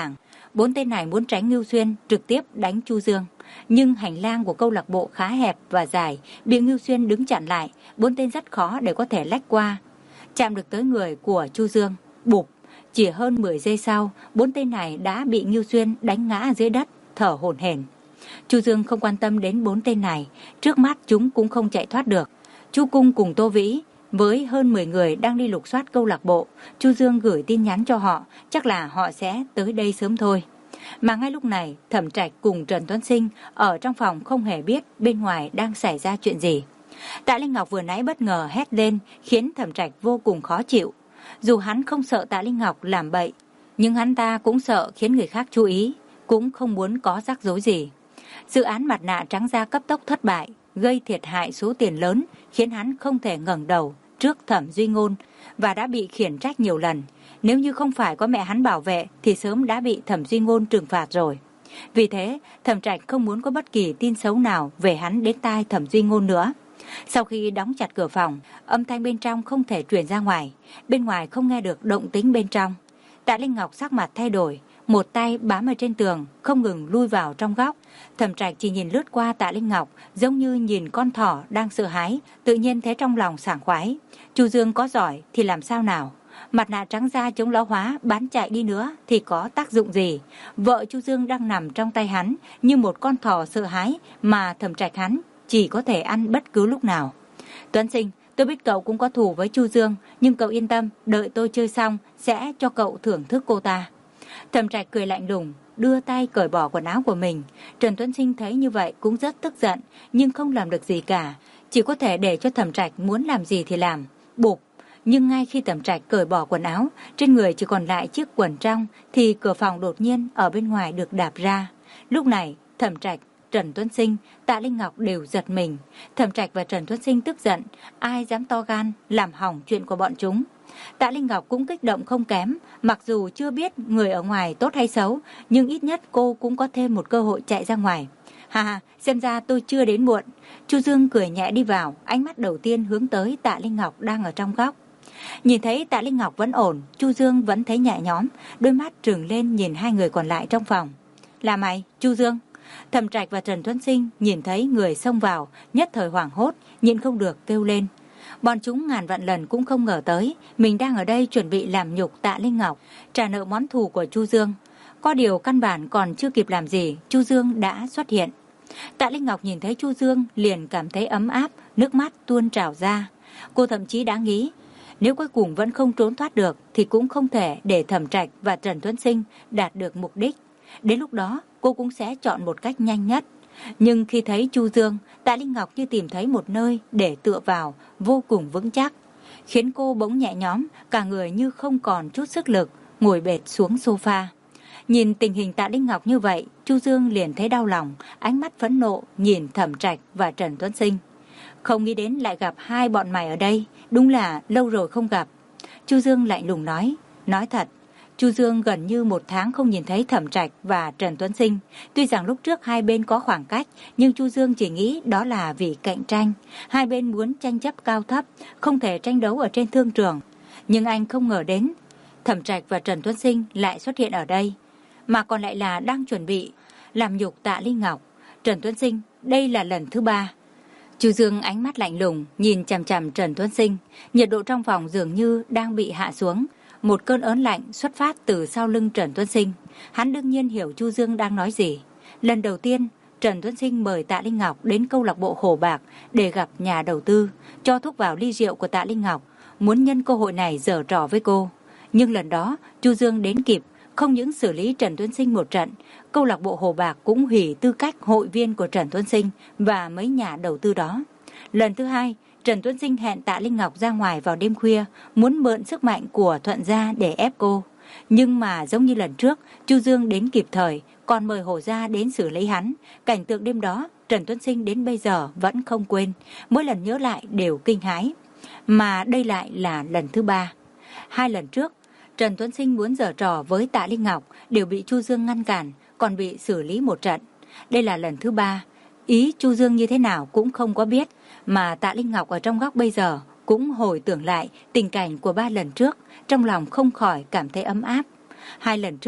Bốn tên này muốn tránh Ngưu Xuyên trực tiếp đánh Chu Dương. Nhưng hành lang của câu lạc bộ khá hẹp và dài, bị Ngưu Xuyên đứng chặn lại, bốn tên rất khó để có thể lách qua. Chạm được tới người của Chu Dương, bụp, chỉ hơn mười giây sau, bốn tên này đã bị Ngưu Xuyên đánh ngã dưới đất, thở hổn hển. Chu Dương không quan tâm đến bốn tên này, trước mắt chúng cũng không chạy thoát được. Chu Cung cùng Tô Vĩ với hơn mười người đang đi lục soát câu lạc bộ, Chu Dương gửi tin nhắn cho họ, chắc là họ sẽ tới đây sớm thôi. Mà ngay lúc này, Thẩm Trạch cùng Trần Tuấn Sinh ở trong phòng không hề biết bên ngoài đang xảy ra chuyện gì. Tạ Linh Ngọc vừa nãy bất ngờ hét lên khiến Thẩm Trạch vô cùng khó chịu. Dù hắn không sợ Tạ Linh Ngọc làm bậy, nhưng hắn ta cũng sợ khiến người khác chú ý, cũng không muốn có rắc rối gì. Dự án mặt nạ trắng da cấp tốc thất bại, gây thiệt hại số tiền lớn, khiến hắn không thể ngẩng đầu trước Thẩm Duy Ngôn và đã bị khiển trách nhiều lần. Nếu như không phải có mẹ hắn bảo vệ thì sớm đã bị Thẩm Duy Ngôn trừng phạt rồi. Vì thế, Thẩm Trạch không muốn có bất kỳ tin xấu nào về hắn đến tai Thẩm Duy Ngôn nữa. Sau khi đóng chặt cửa phòng, âm thanh bên trong không thể truyền ra ngoài, bên ngoài không nghe được động tĩnh bên trong. Tạ Linh Ngọc sắc mặt thay đổi, một tay bám ở trên tường, không ngừng lui vào trong góc. Thẩm Trạch chỉ nhìn lướt qua Tạ Linh Ngọc, giống như nhìn con thỏ đang sợ hãi, tự nhiên thấy trong lòng sảng khoái. Chu Dương có giỏi thì làm sao nào? Mặt nạ trắng da chống lão hóa bán chạy đi nữa thì có tác dụng gì? Vợ Chu Dương đang nằm trong tay hắn như một con thỏ sợ hãi mà Thẩm Trạch hắn chỉ có thể ăn bất cứ lúc nào. Tuấn Sinh, tôi biết cậu cũng có thù với Chu Dương, nhưng cậu yên tâm, đợi tôi chơi xong sẽ cho cậu thưởng thức cô ta. Thẩm Trạch cười lạnh lùng, đưa tay cởi bỏ quần áo của mình. Trần Tuấn Sinh thấy như vậy cũng rất tức giận, nhưng không làm được gì cả, chỉ có thể để cho Thẩm Trạch muốn làm gì thì làm. Bụp. Nhưng ngay khi Thẩm Trạch cởi bỏ quần áo, trên người chỉ còn lại chiếc quần trong, thì cửa phòng đột nhiên ở bên ngoài được đạp ra. Lúc này, Thẩm Trạch, Trần Tuấn Sinh, Tạ Linh Ngọc đều giật mình. Thẩm Trạch và Trần Tuấn Sinh tức giận, ai dám to gan làm hỏng chuyện của bọn chúng. Tạ Linh Ngọc cũng kích động không kém, mặc dù chưa biết người ở ngoài tốt hay xấu, nhưng ít nhất cô cũng có thêm một cơ hội chạy ra ngoài. Hà hà, xem ra tôi chưa đến muộn. Chu Dương cười nhẹ đi vào, ánh mắt đầu tiên hướng tới Tạ Linh Ngọc đang ở trong góc. Nhìn thấy Tạ Linh Ngọc vẫn ổn, Chu Dương vẫn thấy nhẹ nhõm, đôi mắt trừng lên nhìn hai người còn lại trong phòng. Là mày, Chu Dương? Thẩm Trạch và Trần Tuấn Sinh nhìn thấy người xông vào, nhất thời hoảng hốt, nhịn không được kêu lên. Bọn chúng ngàn vạn lần cũng không ngờ tới, mình đang ở đây chuẩn bị làm nhục Tạ Linh Ngọc, trả nợ món thù của Chu Dương. Có điều căn bản còn chưa kịp làm gì, Chu Dương đã xuất hiện. Tạ Linh Ngọc nhìn thấy Chu Dương liền cảm thấy ấm áp, nước mắt tuôn trào ra. Cô thậm chí đã nghĩ, nếu cuối cùng vẫn không trốn thoát được thì cũng không thể để Thẩm Trạch và Trần Tuấn Sinh đạt được mục đích. Đến lúc đó, cô cũng sẽ chọn một cách nhanh nhất. Nhưng khi thấy Chu Dương, Tạ Linh Ngọc như tìm thấy một nơi để tựa vào, vô cùng vững chắc, khiến cô bỗng nhẹ nhõm, cả người như không còn chút sức lực, ngồi bệt xuống sofa. Nhìn tình hình Tạ Linh Ngọc như vậy, Chu Dương liền thấy đau lòng, ánh mắt phẫn nộ nhìn Thẩm Trạch và Trần Tuấn Sinh. Không nghĩ đến lại gặp hai bọn mày ở đây, đúng là lâu rồi không gặp. Chu Dương lạnh lùng nói, nói thật. Chu Dương gần như một tháng không nhìn thấy Thẩm Trạch và Trần Tuấn Sinh. Tuy rằng lúc trước hai bên có khoảng cách, nhưng Chu Dương chỉ nghĩ đó là vì cạnh tranh. Hai bên muốn tranh chấp cao thấp, không thể tranh đấu ở trên thương trường. Nhưng anh không ngờ đến, Thẩm Trạch và Trần Tuấn Sinh lại xuất hiện ở đây, mà còn lại là đang chuẩn bị làm nhục Tạ Linh Ngọc. Trần Tuấn Sinh, đây là lần thứ ba. Chu Dương ánh mắt lạnh lùng nhìn chằm chằm Trần Tuấn Sinh, nhiệt độ trong phòng dường như đang bị hạ xuống. Một cơn ớn lạnh xuất phát từ sau lưng Trần Tuấn Sinh. Hắn đương nhiên hiểu Chu Dương đang nói gì. Lần đầu tiên, Trần Tuấn Sinh mời Tạ Linh Ngọc đến câu lạc bộ Hồ Bạc để gặp nhà đầu tư, cho thuốc vào ly rượu của Tạ Linh Ngọc, muốn nhân cơ hội này giở trò với cô. Nhưng lần đó, Chu Dương đến kịp, không những xử lý Trần Tuấn Sinh một trận, câu lạc bộ Hồ Bạc cũng hủy tư cách hội viên của Trần Tuấn Sinh và mấy nhà đầu tư đó. Lần thứ hai, Trần Tuấn Sinh hẹn Tạ Linh Ngọc ra ngoài vào đêm khuya, muốn mượn sức mạnh của Thuận gia để ép cô. Nhưng mà giống như lần trước, Chu Dương đến kịp thời, còn mời Hồ gia đến xử lý hắn. Cảnh tượng đêm đó, Trần Tuấn Sinh đến bây giờ vẫn không quên, mỗi lần nhớ lại đều kinh hãi. Mà đây lại là lần thứ ba. Hai lần trước, Trần Tuấn Sinh muốn giở trò với Tạ Linh Ngọc đều bị Chu Dương ngăn cản, còn bị xử lý một trận. Đây là lần thứ ba. Ý Chu Dương như thế nào cũng không có biết, mà Tạ Linh Ngọc ở trong góc bây giờ cũng hồi tưởng lại tình cảnh của ba lần trước, trong lòng không khỏi cảm thấy ấm áp. Hai lần trước, cô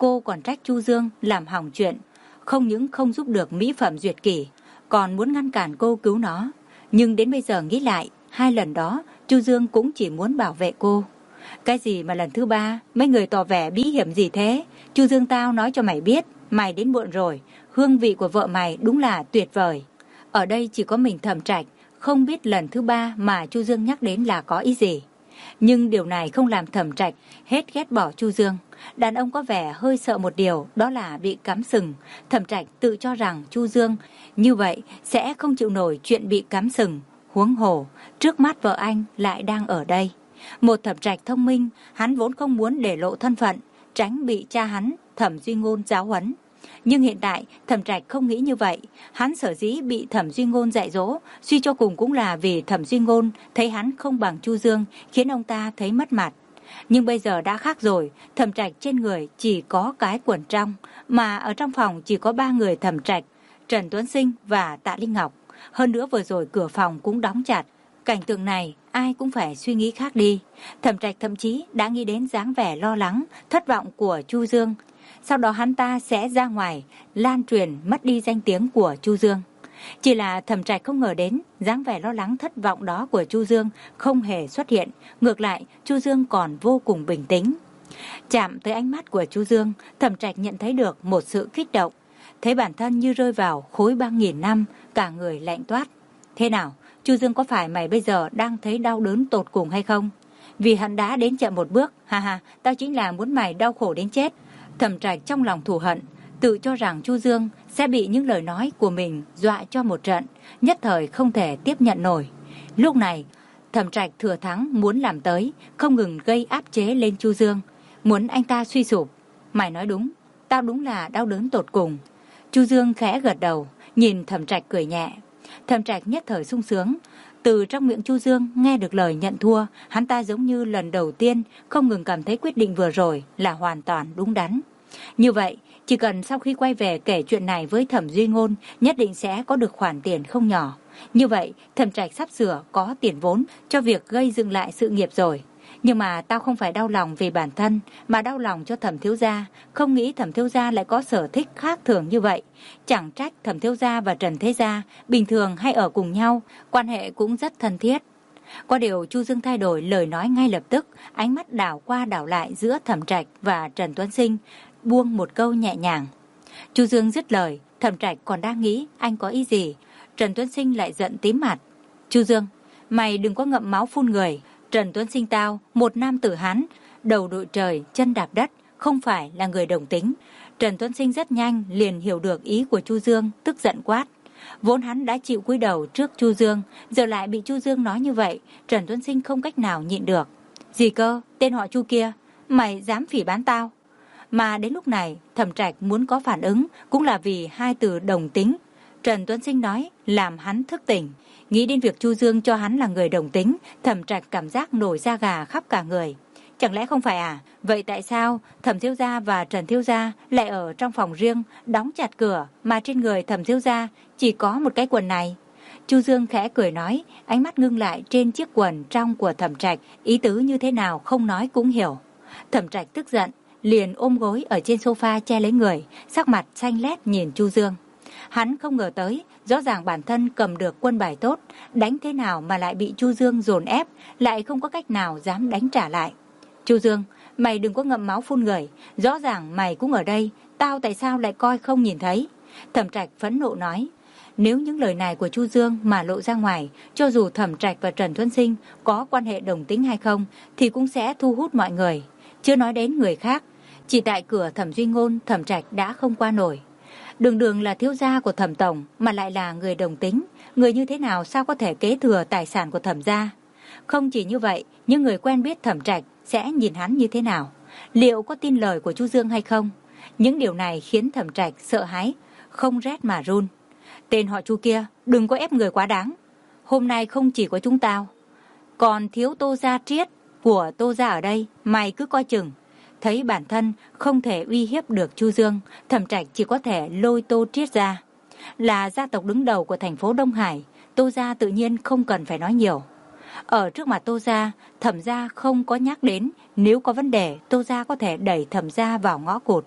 cô còn trách Chu Dương làm hỏng chuyện, không những không giúp được mỹ phẩm duyệt kỷ, còn muốn ngăn cản cô cứu nó. Nhưng đến bây giờ nghĩ lại, hai lần đó Chu Dương cũng chỉ muốn bảo vệ cô. Cái gì mà lần thứ ba, mấy người tỏ vẻ bí hiểm gì thế? Chu Dương, tao nói cho mày biết, mày đến muộn rồi, hương vị của vợ mày đúng là tuyệt vời. Ở đây chỉ có mình Thẩm Trạch, không biết lần thứ ba mà Chu Dương nhắc đến là có ý gì. Nhưng điều này không làm Thẩm Trạch hết ghét bỏ Chu Dương. Đàn ông có vẻ hơi sợ một điều, đó là bị cắm sừng. Thẩm Trạch tự cho rằng Chu Dương như vậy sẽ không chịu nổi chuyện bị cắm sừng. Huống hồ, trước mắt vợ anh lại đang ở đây. Một Thẩm Trạch thông minh, hắn vốn không muốn để lộ thân phận, tránh bị cha hắn, Thẩm Duy Ngôn giáo huấn. Nhưng hiện tại Thẩm Trạch không nghĩ như vậy. Hắn sở dĩ bị Thẩm Duy Ngôn dạy dỗ, suy cho cùng cũng là vì Thẩm Duy Ngôn thấy hắn không bằng Chu Dương, khiến ông ta thấy mất mặt. Nhưng bây giờ đã khác rồi. Thẩm Trạch trên người chỉ có cái quần trong, mà ở trong phòng chỉ có ba người Thẩm Trạch, Trần Tuấn Sinh và Tạ Linh Ngọc. Hơn nữa vừa rồi cửa phòng cũng đóng chặt. Cảnh tượng này ai cũng phải suy nghĩ khác đi. Thẩm Trạch thậm chí đã nghĩ đến dáng vẻ lo lắng, thất vọng của Chu Dương. Sau đó hắn ta sẽ ra ngoài lan truyền mất đi danh tiếng của Chu Dương. Chỉ là Thẩm Trạch không ngờ đến dáng vẻ lo lắng thất vọng đó của Chu Dương không hề xuất hiện. Ngược lại, Chu Dương còn vô cùng bình tĩnh. Chạm tới ánh mắt của Chu Dương, Thẩm Trạch nhận thấy được một sự kích động. Thấy bản thân như rơi vào khối băng nghìn năm, cả người lạnh toát. Thế nào, Chu Dương, có phải mày bây giờ đang thấy đau đớn tột cùng hay không? Vì hắn đã đến chậm một bước, ha ha, tao chính là muốn mày đau khổ đến chết. Thẩm Trạch trong lòng thù hận, tự cho rằng Chu Dương sẽ bị những lời nói của mình dọa cho một trận, nhất thời không thể tiếp nhận nổi. Lúc này, Thẩm Trạch thừa thắng muốn làm tới, không ngừng gây áp chế lên Chu Dương, muốn anh ta suy sụp. Mày nói đúng, tao đúng là đau đớn tột cùng. Chu Dương khẽ gật đầu, nhìn Thẩm Trạch cười nhẹ. Thẩm Trạch nhất thời sung sướng. Từ trong miệng Chu Dương nghe được lời nhận thua, hắn ta giống như lần đầu tiên không ngừng cảm thấy quyết định vừa rồi là hoàn toàn đúng đắn. Như vậy, chỉ cần sau khi quay về kể chuyện này với Thẩm Duy Ngôn, nhất định sẽ có được khoản tiền không nhỏ. Như vậy, Thẩm Trạch sắp sửa có tiền vốn cho việc gây dựng lại sự nghiệp rồi. Nhưng mà tao không phải đau lòng vì bản thân, mà đau lòng cho Thẩm thiếu gia. Không nghĩ Thẩm thiếu gia lại có sở thích khác thường như vậy. Chẳng trách Thẩm thiếu gia và Trần thế gia bình thường hay ở cùng nhau, quan hệ cũng rất thân thiết. Có điều Chu Dương thay đổi lời nói ngay lập tức, ánh mắt đảo qua đảo lại giữa Thẩm Trạch và Trần Tuấn Sinh, buông một câu nhẹ nhàng. Chu Dương dứt lời, Thẩm Trạch còn đang nghĩ anh có ý gì, Trần Tuấn Sinh lại giận tím mặt. Chu Dương, mày đừng có ngậm máu phun người. Trần Tuấn Sinh tao, một nam tử Hán, đầu đội trời, chân đạp đất, không phải là người đồng tính. Trần Tuấn Sinh rất nhanh liền hiểu được ý của Chu Dương, tức giận quát. Vốn hắn đã chịu cúi đầu trước Chu Dương, giờ lại bị Chu Dương nói như vậy, Trần Tuấn Sinh không cách nào nhịn được. Gì cơ, tên họ Chu kia, mày dám phỉ báng tao? Mà đến lúc này, Thẩm Trạch muốn có phản ứng cũng là vì hai từ đồng tính. Trần Tuấn Sinh nói làm hắn thức tỉnh. Nghĩ đến việc Chu Dương cho hắn là người đồng tính, Thẩm Trạch cảm giác nổi da gà khắp cả người. Chẳng lẽ không phải à? Vậy tại sao Thẩm thiếu gia và Trần thiếu gia lại ở trong phòng riêng, đóng chặt cửa, mà trên người Thẩm thiếu gia chỉ có một cái quần này? Chu Dương khẽ cười nói, ánh mắt ngưng lại trên chiếc quần trong của Thẩm Trạch, ý tứ như thế nào không nói cũng hiểu. Thẩm Trạch tức giận, liền ôm gối ở trên sofa che lấy người, sắc mặt xanh lét nhìn Chu Dương. Hắn không ngờ tới, rõ ràng bản thân cầm được quân bài tốt, đánh thế nào mà lại bị Chu Dương dồn ép, lại không có cách nào dám đánh trả lại. Chu Dương, mày đừng có ngậm máu phun người, rõ ràng mày cũng ở đây, tao tại sao lại coi không nhìn thấy? Thẩm Trạch phẫn nộ nói. Nếu những lời này của Chu Dương mà lộ ra ngoài, cho dù Thẩm Trạch và Trần Tuấn Sinh có quan hệ đồng tính hay không, thì cũng sẽ thu hút mọi người. Chưa nói đến người khác, chỉ tại cửa Thẩm Duy Ngôn, Thẩm Trạch đã không qua nổi. Đường đường là thiếu gia của Thẩm tổng mà lại là người đồng tính, người như thế nào sao có thể kế thừa tài sản của Thẩm gia? Không chỉ như vậy, những người quen biết Thẩm Trạch sẽ nhìn hắn như thế nào? Liệu có tin lời của Chu Dương hay không? Những điều này khiến Thẩm Trạch sợ hãi, không rét mà run. Tên họ Chu kia, đừng có ép người quá đáng. Hôm nay không chỉ có chúng tao, còn thiếu Tô gia Triết của Tô gia ở đây, mày cứ coi chừng. Thấy bản thân không thể uy hiếp được Chu Dương, Thẩm Trạch chỉ có thể lôi Tô Triết ra. Là gia tộc đứng đầu của thành phố Đông Hải, Tô gia tự nhiên không cần phải nói nhiều. Ở trước mặt Tô gia, Thẩm gia không có nhắc đến, nếu có vấn đề, Tô gia có thể đẩy Thẩm gia vào ngõ cụt.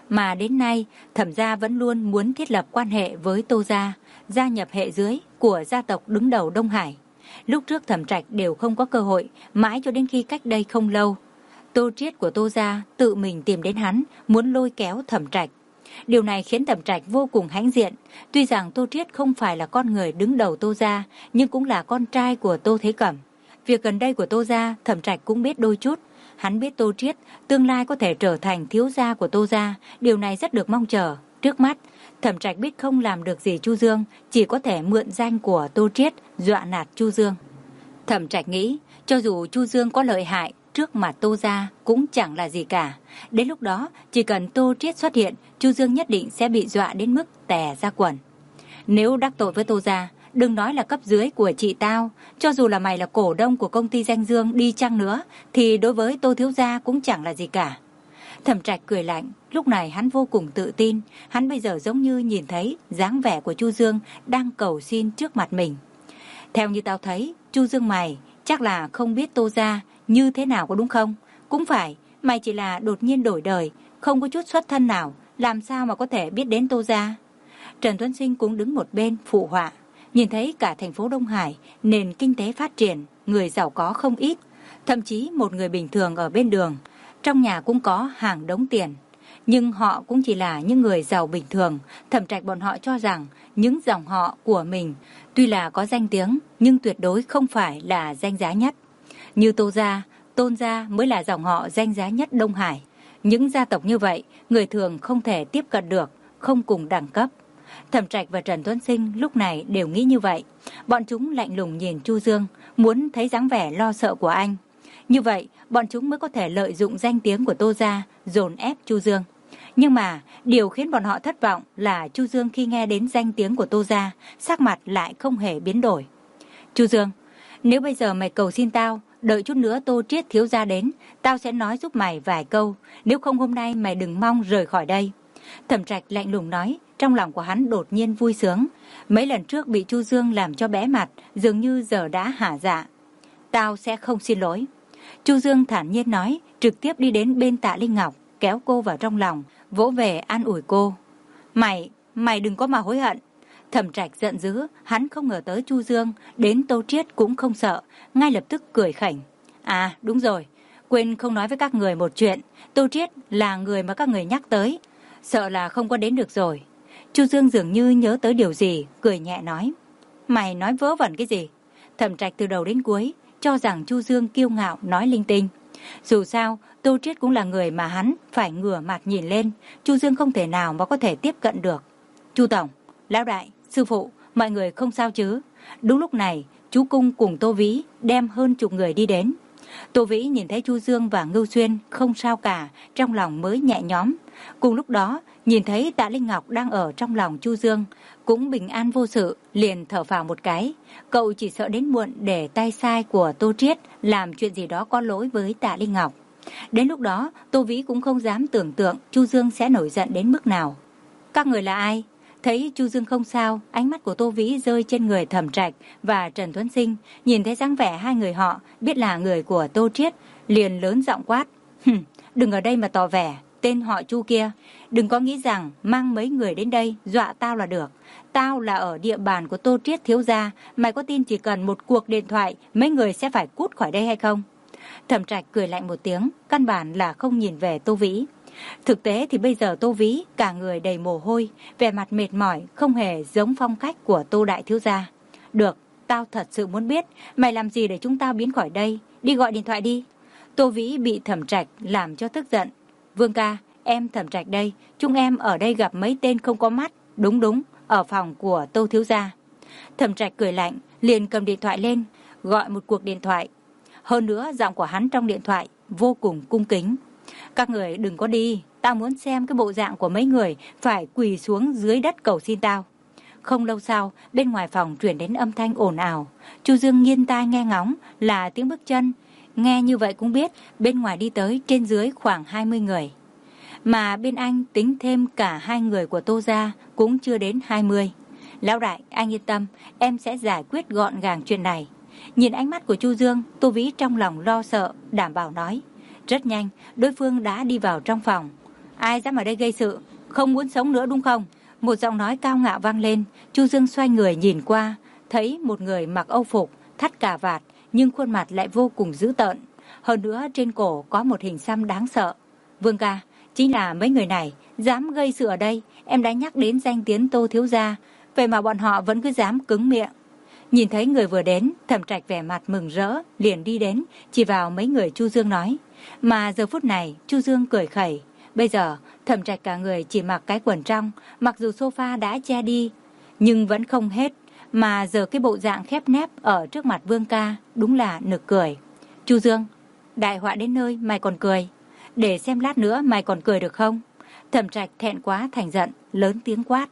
Mà đến nay, Thẩm gia vẫn luôn muốn thiết lập quan hệ với Tô gia, gia nhập hệ dưới của gia tộc đứng đầu Đông Hải. Lúc trước Thẩm Trạch đều không có cơ hội, mãi cho đến khi cách đây không lâu, Tô Triết của Tô gia tự mình tìm đến hắn, muốn lôi kéo Thẩm Trạch. Điều này khiến Thẩm Trạch vô cùng hãnh diện. Tuy rằng Tô Triết không phải là con người đứng đầu Tô gia, nhưng cũng là con trai của Tô Thế Cẩm. Việc gần đây của Tô gia, Thẩm Trạch cũng biết đôi chút. Hắn biết Tô Triết tương lai có thể trở thành thiếu gia của Tô gia, điều này rất được mong chờ. Trước mắt, Thẩm Trạch biết không làm được gì Chu Dương, chỉ có thể mượn danh của Tô Triết dọa nạt Chu Dương. Thẩm Trạch nghĩ, cho dù Chu Dương có lợi hại, trước mặt Tô gia cũng chẳng là gì cả. Đến lúc đó, chỉ cần Tô Triết xuất hiện, Chu Dương nhất định sẽ bị dọa đến mức tè ra quần. Nếu đắc tội với Tô gia, đừng nói là cấp dưới của chị tao, cho dù là mày là cổ đông của công ty Danh Dương đi chăng nữa, thì đối với Tô thiếu gia cũng chẳng là gì cả. Thẩm Trạch cười lạnh, lúc này hắn vô cùng tự tin, hắn bây giờ giống như nhìn thấy dáng vẻ của Chu Dương đang cầu xin trước mặt mình. Theo như tao thấy, Chu Dương mày chắc là không biết Tô gia như thế nào có đúng không? Cũng phải, mày chỉ là đột nhiên đổi đời, không có chút xuất thân nào, làm sao mà có thể biết đến Tô gia? Trần Tuấn Sinh cũng đứng một bên phụ họa. Nhìn thấy cả thành phố Đông Hải, nền kinh tế phát triển, người giàu có không ít. Thậm chí một người bình thường ở bên đường, trong nhà cũng có hàng đống tiền. Nhưng họ cũng chỉ là những người giàu bình thường. Thẩm Trạch bọn họ cho rằng những dòng họ của mình tuy là có danh tiếng, nhưng tuyệt đối không phải là danh giá nhất. Như Tô gia, Tôn gia mới là dòng họ danh giá nhất Đông Hải. Những gia tộc như vậy, người thường không thể tiếp cận được, không cùng đẳng cấp. Thẩm Trạch và Trần Tuấn Sinh lúc này đều nghĩ như vậy. Bọn chúng lạnh lùng nhìn Chu Dương, muốn thấy dáng vẻ lo sợ của anh. Như vậy, bọn chúng mới có thể lợi dụng danh tiếng của Tô gia, dồn ép Chu Dương. Nhưng mà, điều khiến bọn họ thất vọng là Chu Dương khi nghe đến danh tiếng của Tô gia, sắc mặt lại không hề biến đổi. Chu Dương, nếu bây giờ mày cầu xin tao, đợi chút nữa Tô Triết thiếu gia đến, tao sẽ nói giúp mày vài câu, nếu không hôm nay mày đừng mong rời khỏi đây. Thẩm Trạch lạnh lùng nói, trong lòng của hắn đột nhiên vui sướng. Mấy lần trước bị Chu Dương làm cho bé mặt, dường như giờ đã hả dạ. Tao sẽ không xin lỗi. Chu Dương thản nhiên nói, trực tiếp đi đến bên Tạ Linh Ngọc, kéo cô vào trong lòng, vỗ về an ủi cô. Mày, mày đừng có mà hối hận. Thẩm Trạch giận dữ, hắn không ngờ tới Chu Dương, đến Tô Triết cũng không sợ, ngay lập tức cười khỉnh. À, đúng rồi, quên không nói với các người một chuyện, Tô Triết là người mà các người nhắc tới, sợ là không có đến được rồi. Chu Dương dường như nhớ tới điều gì, cười nhẹ nói. Mày nói vớ vẩn cái gì? Thẩm Trạch từ đầu đến cuối cho rằng Chu Dương kiêu ngạo nói linh tinh. Dù sao, Tô Triết cũng là người mà hắn phải ngửa mặt nhìn lên, Chu Dương không thể nào mà có thể tiếp cận được. Chu tổng, lão đại, sư phụ, mọi người không sao chứ? Đúng lúc này, chú Cung cùng Tô Vĩ đem hơn chục người đi đến. Tô Vĩ nhìn thấy Chu Dương và Ngưu Xuyên không sao cả, trong lòng mới nhẹ nhõm. Cùng lúc đó, nhìn thấy Tạ Linh Ngọc đang ở trong lòng Chu Dương, cũng bình an vô sự, liền thở phào một cái. Cậu chỉ sợ đến muộn để tay sai của Tô Triết làm chuyện gì đó có lỗi với Tạ Linh Ngọc. Đến lúc đó, Tô Vĩ cũng không dám tưởng tượng Chu Dương sẽ nổi giận đến mức nào. Các người là ai? Thấy Chu Dương không sao, ánh mắt của Tô Vĩ rơi trên người Thẩm Trạch và Trần Tuấn Sinh, nhìn thấy dáng vẻ hai người họ, biết là người của Tô Triết, liền lớn giọng quát. Hừm, đừng ở đây mà tỏ vẻ, tên họ Chu kia, đừng có nghĩ rằng mang mấy người đến đây dọa tao là được. Tao là ở địa bàn của Tô Triết thiếu gia, mày có tin chỉ cần một cuộc điện thoại mấy người sẽ phải cút khỏi đây hay không? Thẩm Trạch cười lạnh một tiếng, căn bản là không nhìn về Tô Vĩ. Thực tế thì bây giờ Tô Vĩ cả người đầy mồ hôi, vẻ mặt mệt mỏi, không hề giống phong cách của Tô đại thiếu gia. Được, tao thật sự muốn biết mày làm gì để chúng tao biến khỏi đây, đi gọi điện thoại đi. Tô Vĩ bị Thẩm Trạch làm cho tức giận. Vương ca, em Thẩm Trạch đây, chúng em ở đây gặp mấy tên không có mắt. Đúng đúng, ở phòng của Tô thiếu gia. Thẩm Trạch cười lạnh, liền cầm điện thoại lên, gọi một cuộc điện thoại. Hơn nữa giọng của hắn trong điện thoại vô cùng cung kính. Các người đừng có đi, tao muốn xem cái bộ dạng của mấy người phải quỳ xuống dưới đất cầu xin tao. Không lâu sau, bên ngoài phòng truyền đến âm thanh ồn ào. Chu Dương nghiêng tai nghe ngóng là tiếng bước chân. Nghe như vậy cũng biết bên ngoài đi tới trên dưới khoảng hai mươi người. Mà bên anh tính thêm cả hai người của Tô gia cũng chưa đến hai mươi. Lão đại, anh yên tâm, em sẽ giải quyết gọn gàng chuyện này. Nhìn ánh mắt của Chu Dương, Tô Vĩ trong lòng lo sợ, đảm bảo nói. Rất nhanh, đối phương đã đi vào trong phòng. Ai dám ở đây gây sự, không muốn sống nữa đúng không? Một giọng nói cao ngạo vang lên. Chu Dương xoay người nhìn qua, thấy một người mặc âu phục, thắt cà vạt, nhưng khuôn mặt lại vô cùng dữ tợn. Hơn nữa trên cổ có một hình xăm đáng sợ. Vương ca, chính là mấy người này, dám gây sự ở đây. Em đã nhắc đến danh tiếng Tô thiếu gia, vậy mà bọn họ vẫn cứ dám cứng miệng. Nhìn thấy người vừa đến, Thẩm Trạch vẻ mặt mừng rỡ, liền đi đến, chỉ vào mấy người Chu Dương nói. Mà giờ phút này, Chu Dương cười khẩy. Bây giờ, Thẩm Trạch cả người chỉ mặc cái quần trong, mặc dù sofa đã che đi, nhưng vẫn không hết. Mà giờ cái bộ dạng khép nép ở trước mặt Vương ca, đúng là nực cười. Chu Dương, đại họa đến nơi mày còn cười. Để xem lát nữa mày còn cười được không? Thẩm Trạch thẹn quá thành giận, lớn tiếng quát.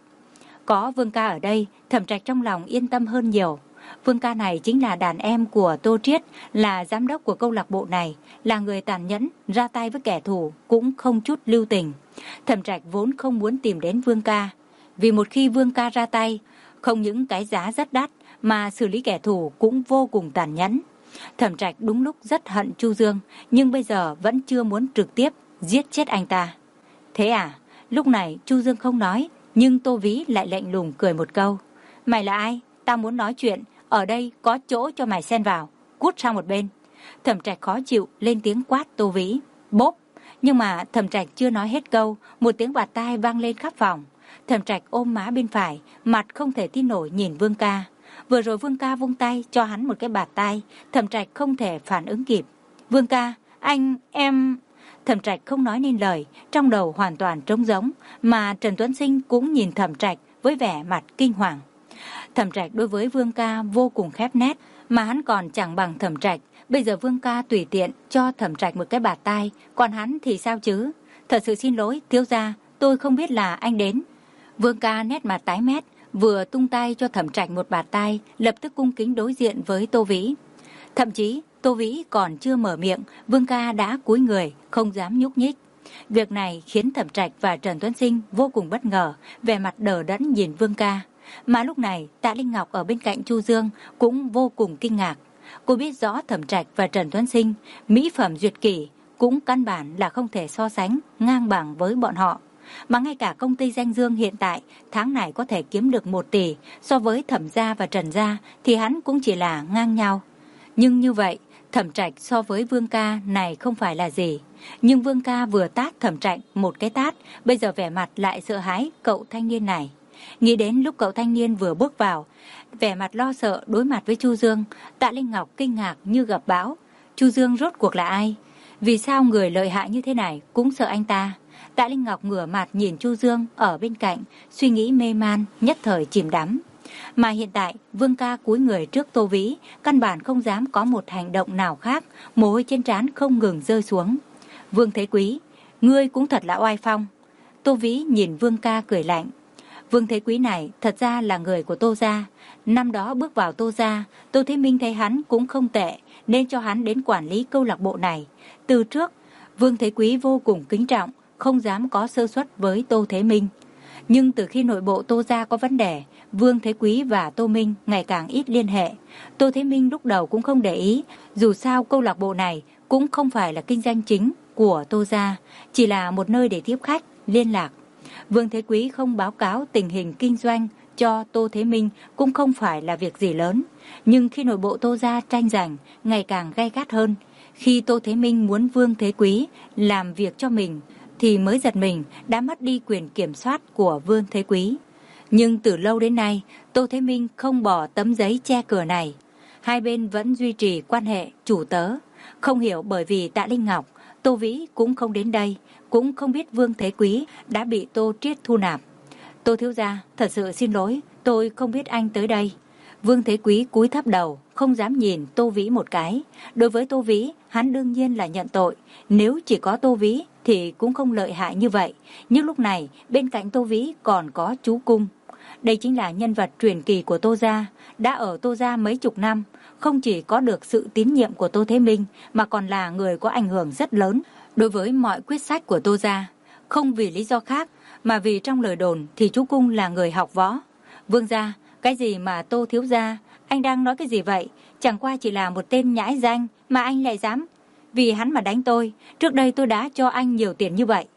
Có Vương ca ở đây, Thẩm Trạch trong lòng yên tâm hơn nhiều. Vương ca này chính là đàn em của Tô Triết, là giám đốc của câu lạc bộ này, là người tàn nhẫn, ra tay với kẻ thù cũng không chút lưu tình. Thẩm Trạch vốn không muốn tìm đến Vương ca, vì một khi Vương ca ra tay, không những cái giá rất đắt mà xử lý kẻ thù cũng vô cùng tàn nhẫn. Thẩm Trạch đúng lúc rất hận Chu Dương, nhưng bây giờ vẫn chưa muốn trực tiếp giết chết anh ta. Thế à? Lúc này Chu Dương không nói, nhưng Tô Vĩ lại lạnh lùng cười một câu. Mày là ai? Tao muốn nói chuyện, ở đây có chỗ cho mày xen vào, cút sang một bên. Thẩm Trạch khó chịu lên tiếng quát Tô Vĩ. Bốp! Nhưng mà Thẩm Trạch chưa nói hết câu, một tiếng bạt tai vang lên khắp phòng. Thẩm Trạch ôm má bên phải, mặt không thể tin nổi nhìn Vương ca. Vừa rồi Vương ca vung tay cho hắn một cái bạt tai, Thẩm Trạch không thể phản ứng kịp. Vương ca, anh, em... Thẩm Trạch không nói nên lời, trong đầu hoàn toàn trống rỗng, mà Trần Tuấn Sinh cũng nhìn Thẩm Trạch với vẻ mặt kinh hoàng. Thẩm Trạch đối với Vương ca vô cùng khép nét, mà hắn còn chẳng bằng Thẩm Trạch. Bây giờ Vương ca tùy tiện cho Thẩm Trạch một cái bạt tai, còn hắn thì sao chứ? Thật sự xin lỗi, thiếu gia, tôi không biết là anh đến. Vương ca nét mặt tái mét, vừa tung tay cho Thẩm Trạch một bạt tai, lập tức cung kính đối diện với Tô Vĩ. Thậm chí Tô Vĩ còn chưa mở miệng, Vương ca đã cúi người, không dám nhúc nhích. Việc này khiến Thẩm Trạch và Trần Tuấn Sinh vô cùng bất ngờ, vẻ mặt đờ đẫn nhìn Vương ca. Mà lúc này Tạ Linh Ngọc ở bên cạnh Chu Dương cũng vô cùng kinh ngạc. Cô biết rõ Thẩm Trạch và Trần Tuấn Sinh, mỹ phẩm duyệt kỷ cũng căn bản là không thể so sánh ngang bằng với bọn họ. Mà ngay cả công ty Danh Dương hiện tại tháng này có thể kiếm được một tỷ, so với Thẩm gia và Trần gia thì hắn cũng chỉ là ngang nhau. Nhưng như vậy, Thẩm Trạch so với Vương ca này không phải là gì. Nhưng Vương ca vừa tát Thẩm Trạch một cái tát, bây giờ vẻ mặt lại sợ hãi cậu thanh niên này. Nghĩ đến lúc cậu thanh niên vừa bước vào, vẻ mặt lo sợ đối mặt với Chu Dương, Tạ Linh Ngọc kinh ngạc như gặp bão. Chu Dương rốt cuộc là ai? Vì sao người lợi hại như thế này cũng sợ anh ta? Tạ Linh Ngọc ngửa mặt nhìn Chu Dương ở bên cạnh, suy nghĩ mê man, nhất thời chìm đắm. Mà hiện tại, Vương ca cúi người trước Tô Vĩ, căn bản không dám có một hành động nào khác, mồ hôi trên trán không ngừng rơi xuống. Vương Thế Quý, ngươi cũng thật là oai phong. Tô Vĩ nhìn Vương ca cười lạnh. Vương Thế Quý này thật ra là người của Tô gia. Năm đó bước vào Tô gia, Tô Thế Minh thấy hắn cũng không tệ, nên cho hắn đến quản lý câu lạc bộ này. Từ trước, Vương Thế Quý vô cùng kính trọng, không dám có sơ suất với Tô Thế Minh. Nhưng từ khi nội bộ Tô gia có vấn đề, Vương Thế Quý và Tô Minh ngày càng ít liên hệ. Tô Thế Minh lúc đầu cũng không để ý, dù sao câu lạc bộ này cũng không phải là kinh doanh chính của Tô gia, chỉ là một nơi để tiếp khách, liên lạc. Vương Thế Quý không báo cáo tình hình kinh doanh cho Tô Thế Minh cũng không phải là việc gì lớn. Nhưng khi nội bộ Tô gia tranh giành ngày càng gay gắt hơn, khi Tô Thế Minh muốn Vương Thế Quý làm việc cho mình, thì mới giật mình đã mất đi quyền kiểm soát của Vương Thế Quý. Nhưng từ lâu đến nay, Tô Thế Minh không bỏ tấm giấy che cửa này. Hai bên vẫn duy trì quan hệ chủ tớ. Không hiểu bởi vì Tạ Linh Ngọc, Tô Vĩ cũng không đến đây, cũng không biết Vương Thế Quý đã bị Tô Triết thu nạp. Tô thiếu gia, thật sự xin lỗi, tôi không biết anh tới đây. Vương Thế Quý cúi thấp đầu, không dám nhìn Tô Vĩ một cái. Đối với Tô Vĩ, hắn đương nhiên là nhận tội. Nếu chỉ có Tô Vĩ thì cũng không lợi hại như vậy. Nhưng lúc này, bên cạnh Tô Vĩ còn có chú Cung. Đây chính là nhân vật truyền kỳ của Tô gia, đã ở Tô gia mấy chục năm, không chỉ có được sự tín nhiệm của Tô Thế Minh mà còn là người có ảnh hưởng rất lớn đối với mọi quyết sách của Tô gia. Không vì lý do khác mà vì trong lời đồn thì chú Cung là người học võ. Vương gia, cái gì mà Tô thiếu gia, anh đang nói cái gì vậy? Chẳng qua chỉ là một tên nhãi danh mà anh lại dám vì hắn mà đánh tôi. Trước đây tôi đã cho anh nhiều tiền như vậy.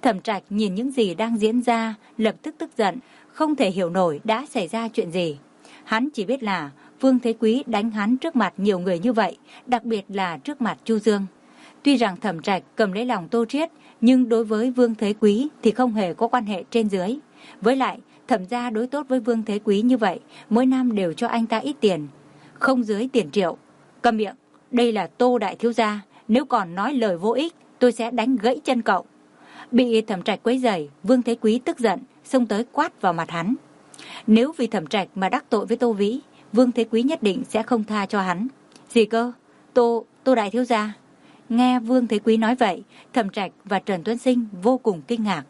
Thẩm Trạch nhìn những gì đang diễn ra, lập tức tức giận, không thể hiểu nổi đã xảy ra chuyện gì. Hắn chỉ biết là Vương Thế Quý đánh hắn trước mặt nhiều người như vậy, đặc biệt là trước mặt Chu Dương. Tuy rằng Thẩm Trạch cầm lấy lòng Tô Triết, nhưng đối với Vương Thế Quý thì không hề có quan hệ trên dưới. Với lại, Thẩm gia đối tốt với Vương Thế Quý như vậy, mỗi năm đều cho anh ta ít tiền, không dưới tiền triệu. Câm miệng, đây là Tô đại thiếu gia, nếu còn nói lời vô ích, tôi sẽ đánh gãy chân cậu. Bị Thẩm Trạch quấy rầy, Vương Thế Quý tức giận, xông tới quát vào mặt hắn. Nếu vì Thẩm Trạch mà đắc tội với Tô Vĩ, Vương Thế Quý nhất định sẽ không tha cho hắn. Gì cơ? Tô, Tô đại thiếu gia. Nghe Vương Thế Quý nói vậy, Thẩm Trạch và Trần Tuấn Sinh vô cùng kinh ngạc.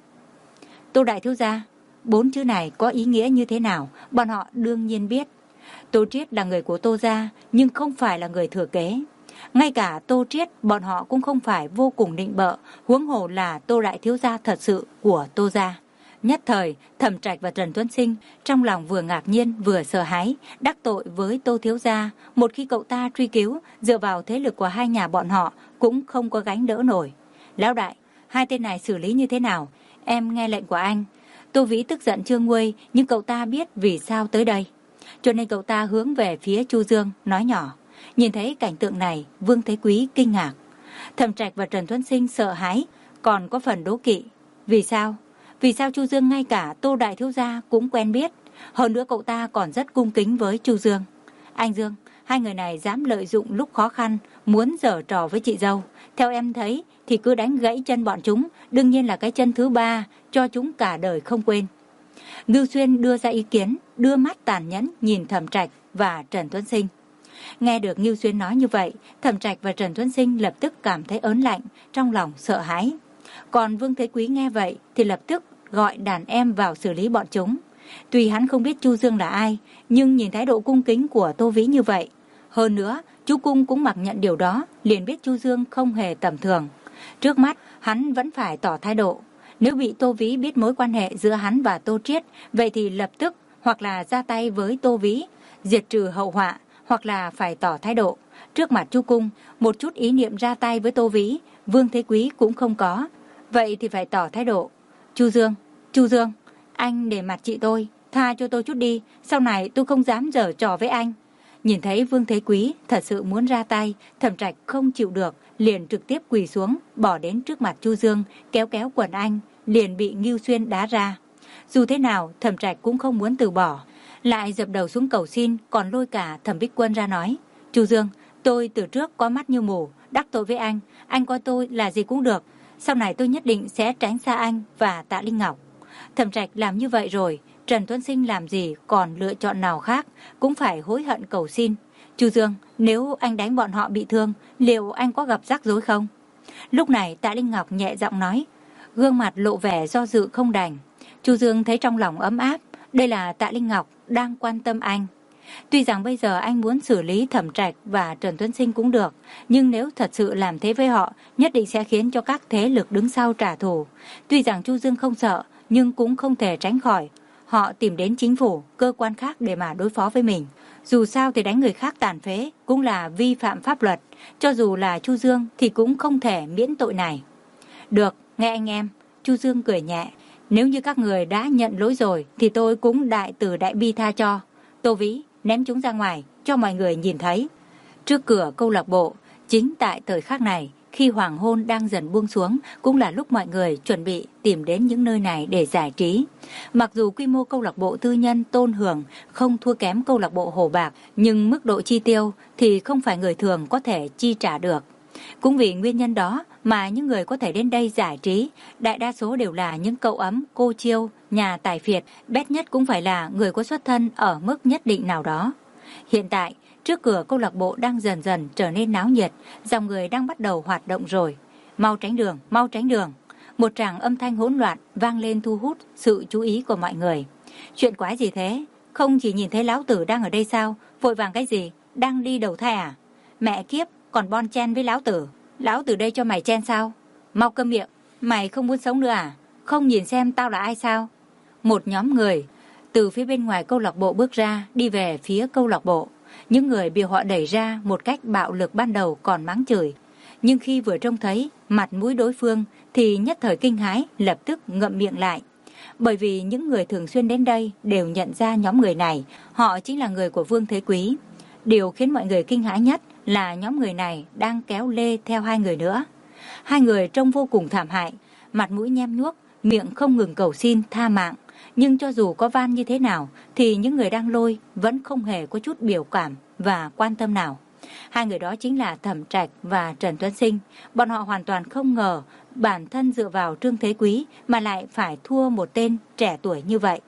Tô đại thiếu gia, bốn chữ này có ý nghĩa như thế nào, bọn họ đương nhiên biết. Tô Triết là người của Tô gia, nhưng không phải là người thừa kế. Ngay cả Tô Triết bọn họ cũng không phải vô cùng nịnh bợ, huống hồ là Tô đại thiếu gia thật sự của Tô gia. Nhất thời, Thẩm Trạch và Trần Tuấn Sinh trong lòng vừa ngạc nhiên vừa sợ hãi, đắc tội với Tô thiếu gia, một khi cậu ta truy cứu, dựa vào thế lực của hai nhà bọn họ cũng không có gánh đỡ nổi. Lão đại, hai tên này xử lý như thế nào? Em nghe lệnh của anh. Tô Vĩ tức giận chưa nguôi, nhưng cậu ta biết vì sao tới đây, cho nên cậu ta hướng về phía Chu Dương nói nhỏ. Nhìn thấy cảnh tượng này, Vương Thế Quý kinh ngạc. Thẩm Trạch và Trần Tuấn Sinh sợ hãi, còn có phần đố kỵ. Vì sao? Vì sao Chu Dương ngay cả Tô đại thiếu gia cũng quen biết? Hơn nữa cậu ta còn rất cung kính với Chu Dương. Anh Dương, hai người này dám lợi dụng lúc khó khăn, muốn giở trò với chị dâu. Theo em thấy thì cứ đánh gãy chân bọn chúng, đương nhiên là cái chân thứ ba, cho chúng cả đời không quên. Ngưu Xuyên đưa ra ý kiến, đưa mắt tàn nhẫn nhìn Thẩm Trạch và Trần Tuấn Sinh. Nghe được Ngưu Xuyên nói như vậy, Thẩm Trạch và Trần Tuấn Sinh lập tức cảm thấy ớn lạnh, trong lòng sợ hãi. Còn Vương Thế Quý nghe vậy thì lập tức gọi đàn em vào xử lý bọn chúng. Tuy hắn không biết Chu Dương là ai, nhưng nhìn thái độ cung kính của Tô Vĩ như vậy, hơn nữa chú Cung cũng mặc nhận điều đó, liền biết Chu Dương không hề tầm thường. Trước mắt hắn vẫn phải tỏ thái độ. Nếu bị Tô Vĩ biết mối quan hệ giữa hắn và Tô Triết, vậy thì lập tức hoặc là ra tay với Tô Vĩ, diệt trừ hậu họa, hoặc là phải tỏ thái độ. Trước mặt Chu Cung, một chút ý niệm ra tay với Tô Vĩ, Vương Thế Quý cũng không có. Vậy thì phải tỏ thái độ. Chu Dương, Chu Dương, anh để mặt chị tôi, tha cho tôi chút đi, sau này tôi không dám giở trò với anh. Nhìn thấy Vương Thế Quý thật sự muốn ra tay, Thẩm Trạch không chịu được, liền trực tiếp quỳ xuống, bỏ đến trước mặt Chu Dương, kéo kéo quần anh, liền bị Ngưu Xuyên đá ra. Dù thế nào, Thẩm Trạch cũng không muốn từ bỏ, lại dập đầu xuống cầu xin, còn lôi cả Thẩm Bích Quân ra nói. Chu Dương, tôi từ trước có mắt như mù, đắc tội với anh, anh coi tôi là gì cũng được. Sau này tôi nhất định sẽ tránh xa anh và Tạ Linh Ngọc. Thẩm Trạch làm như vậy rồi, Trần Tuấn Sinh làm gì còn lựa chọn nào khác, cũng phải hối hận cầu xin. Chu Dương, nếu anh đánh bọn họ bị thương, liệu anh có gặp rắc rối không? Lúc này Tạ Linh Ngọc nhẹ giọng nói, gương mặt lộ vẻ do dự không đành. Chu Dương thấy trong lòng ấm áp, đây là Tạ Linh Ngọc đang quan tâm anh. Tuy rằng bây giờ anh muốn xử lý Thẩm Trạch và Trần Tuấn Sinh cũng được, nhưng nếu thật sự làm thế với họ, nhất định sẽ khiến cho các thế lực đứng sau trả thù. Tuy rằng Chu Dương không sợ, nhưng cũng không thể tránh khỏi. Họ tìm đến chính phủ, cơ quan khác để mà đối phó với mình. Dù sao thì đánh người khác tàn phế cũng là vi phạm pháp luật. Cho dù là Chu Dương thì cũng không thể miễn tội này. Được, nghe anh em. Chu Dương cười nhẹ. Nếu như các người đã nhận lỗi rồi thì tôi cũng đại từ đại bi tha cho. Tô Vĩ, ném chúng ra ngoài cho mọi người nhìn thấy. Trước cửa câu lạc bộ, chính tại thời khắc này, khi hoàng hôn đang dần buông xuống, cũng là lúc mọi người chuẩn bị tìm đến những nơi này để giải trí. Mặc dù quy mô câu lạc bộ tư nhân Tôn Hưởng không thua kém câu lạc bộ Hồ Bạc, nhưng mức độ chi tiêu thì không phải người thường có thể chi trả được. Cũng vì nguyên nhân đó mà những người có thể đến đây giải trí, đại đa số đều là những cậu ấm, cô chiêu, nhà tài phiệt, bét nhất cũng phải là người có xuất thân ở mức nhất định nào đó. Hiện tại, trước cửa câu lạc bộ đang dần dần trở nên náo nhiệt, dòng người đang bắt đầu hoạt động rồi. Mau tránh đường, mau tránh đường. Một tràng âm thanh hỗn loạn vang lên thu hút sự chú ý của mọi người. Chuyện quái gì thế? Không chỉ nhìn thấy lão tử đang ở đây sao? Vội vàng cái gì? Đang đi đầu thai à? Mẹ kiếp, còn bon chen với lão tử. Lão tử đây cho mày chen sao? Mau câm miệng, mày không muốn sống nữa à? Không nhìn xem tao là ai sao? Một nhóm người từ phía bên ngoài câu lạc bộ bước ra, đi về phía câu lạc bộ. Những người bị họ đẩy ra một cách bạo lực ban đầu còn mắng chửi, Nhưng khi vừa trông thấy mặt mũi đối phương thì nhất thời kinh hãi, lập tức ngậm miệng lại. Bởi vì những người thường xuyên đến đây đều nhận ra nhóm người này, họ chính là người của Vương Thế Quý. Điều khiến mọi người kinh hãi nhất là nhóm người này đang kéo lê theo hai người nữa. Hai người trông vô cùng thảm hại, mặt mũi nhem nhuốc, miệng không ngừng cầu xin tha mạng. Nhưng cho dù có van như thế nào thì những người đang lôi vẫn không hề có chút biểu cảm và quan tâm nào. Hai người đó chính là Thẩm Trạch và Trần Tuấn Sinh. Bọn họ hoàn toàn không ngờ bản thân dựa vào Trương Thế Quý mà lại phải thua một tên trẻ tuổi như vậy.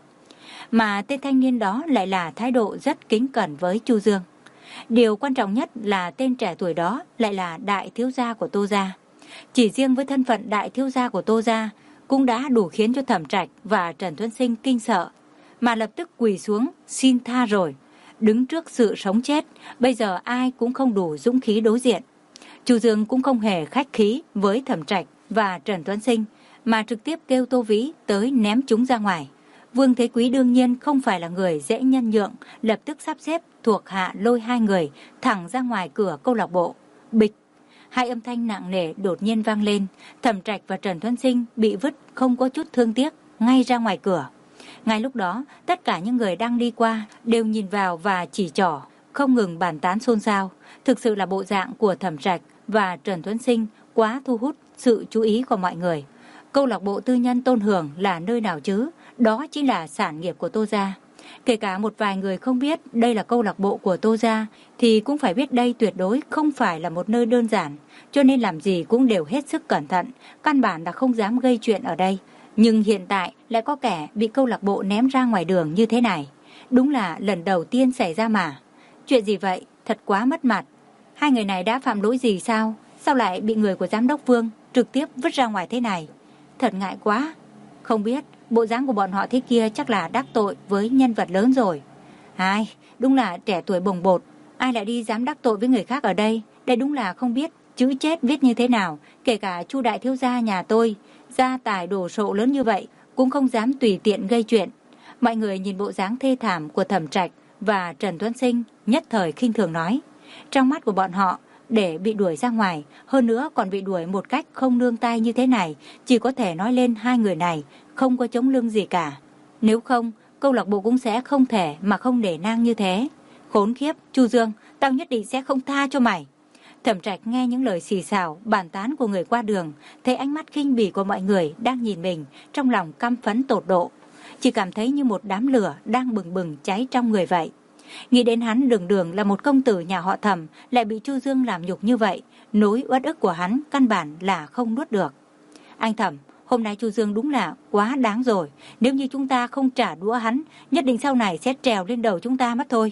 Mà tên thanh niên đó lại là thái độ rất kính cẩn với Chu Dương. Điều quan trọng nhất là tên trẻ tuổi đó lại là đại thiếu gia của Tô gia. Chỉ riêng với thân phận đại thiếu gia của Tô gia cũng đã đủ khiến cho Thẩm Trạch và Trần Tuấn Sinh kinh sợ, mà lập tức quỳ xuống xin tha rồi. Đứng trước sự sống chết, bây giờ ai cũng không đủ dũng khí đối diện. Chu Dương cũng không hề khách khí với Thẩm Trạch và Trần Tuấn Sinh, mà trực tiếp kêu Tô Vĩ tới ném chúng ra ngoài. Vương Thế Quý đương nhiên không phải là người dễ nhân nhượng, lập tức sắp xếp thuộc hạ lôi hai người thẳng ra ngoài cửa câu lạc bộ. Bịch! Hai âm thanh nặng nề đột nhiên vang lên, Thẩm Trạch và Trần Tuấn Sinh bị vứt không có chút thương tiếc ngay ra ngoài cửa. Ngay lúc đó, tất cả những người đang đi qua đều nhìn vào và chỉ trỏ, không ngừng bàn tán xôn xao. Thực sự là bộ dạng của Thẩm Trạch và Trần Tuấn Sinh quá thu hút sự chú ý của mọi người. Câu lạc bộ tư nhân Tôn Hưởng là nơi nào chứ? Đó chính là sản nghiệp của Tô gia. Kể cả một vài người không biết đây là câu lạc bộ của Tô gia thì cũng phải biết đây tuyệt đối không phải là một nơi đơn giản, cho nên làm gì cũng đều hết sức cẩn thận, căn bản là không dám gây chuyện ở đây. Nhưng hiện tại lại có kẻ bị câu lạc bộ ném ra ngoài đường như thế này, đúng là lần đầu tiên xảy ra mà. Chuyện gì vậy? Thật quá mất mặt. Hai người này đã phạm lỗi gì sao? Sao lại bị người của giám đốc Vương trực tiếp vứt ra ngoài thế này? Thật ngại quá. Không biết, bộ dáng của bọn họ thế kia chắc là đắc tội với nhân vật lớn rồi. Ai, đúng là trẻ tuổi bồng bột, ai lại đi dám đắc tội với người khác ở đây? Đây đúng là không biết chữ chết viết như thế nào. Kể cả Chu đại thiếu gia nhà tôi, gia tài đồ sộ lớn như vậy cũng không dám tùy tiện gây chuyện. Mọi người nhìn bộ dáng thê thảm của Thẩm Trạch và Trần Tuấn Sinh, nhất thời khinh thường nói. Trong mắt của bọn họ, để bị đuổi ra ngoài, hơn nữa còn bị đuổi một cách không nương tay như thế này, chỉ có thể nói lên hai người này không có chống lưng gì cả. Nếu không, câu lạc bộ cũng sẽ không thể mà không để nang như thế. Khốn khiếp, Chu Dương, tao nhất định sẽ không tha cho mày. Thẩm Trạch nghe những lời xì xào, bàn tán của người qua đường, thấy ánh mắt khinh bỉ của mọi người đang nhìn mình, trong lòng căm phẫn tột độ. Chỉ cảm thấy như một đám lửa đang bừng bừng cháy trong người vậy. Nghĩ đến hắn đường đường là một công tử nhà họ Thẩm lại bị Chu Dương làm nhục như vậy, nỗi uất ức của hắn căn bản là không nuốt được. Anh Thẩm, hôm nay Chu Dương đúng là quá đáng rồi. Nếu như chúng ta không trả đũa hắn, nhất định sau này sẽ trèo lên đầu chúng ta mất thôi.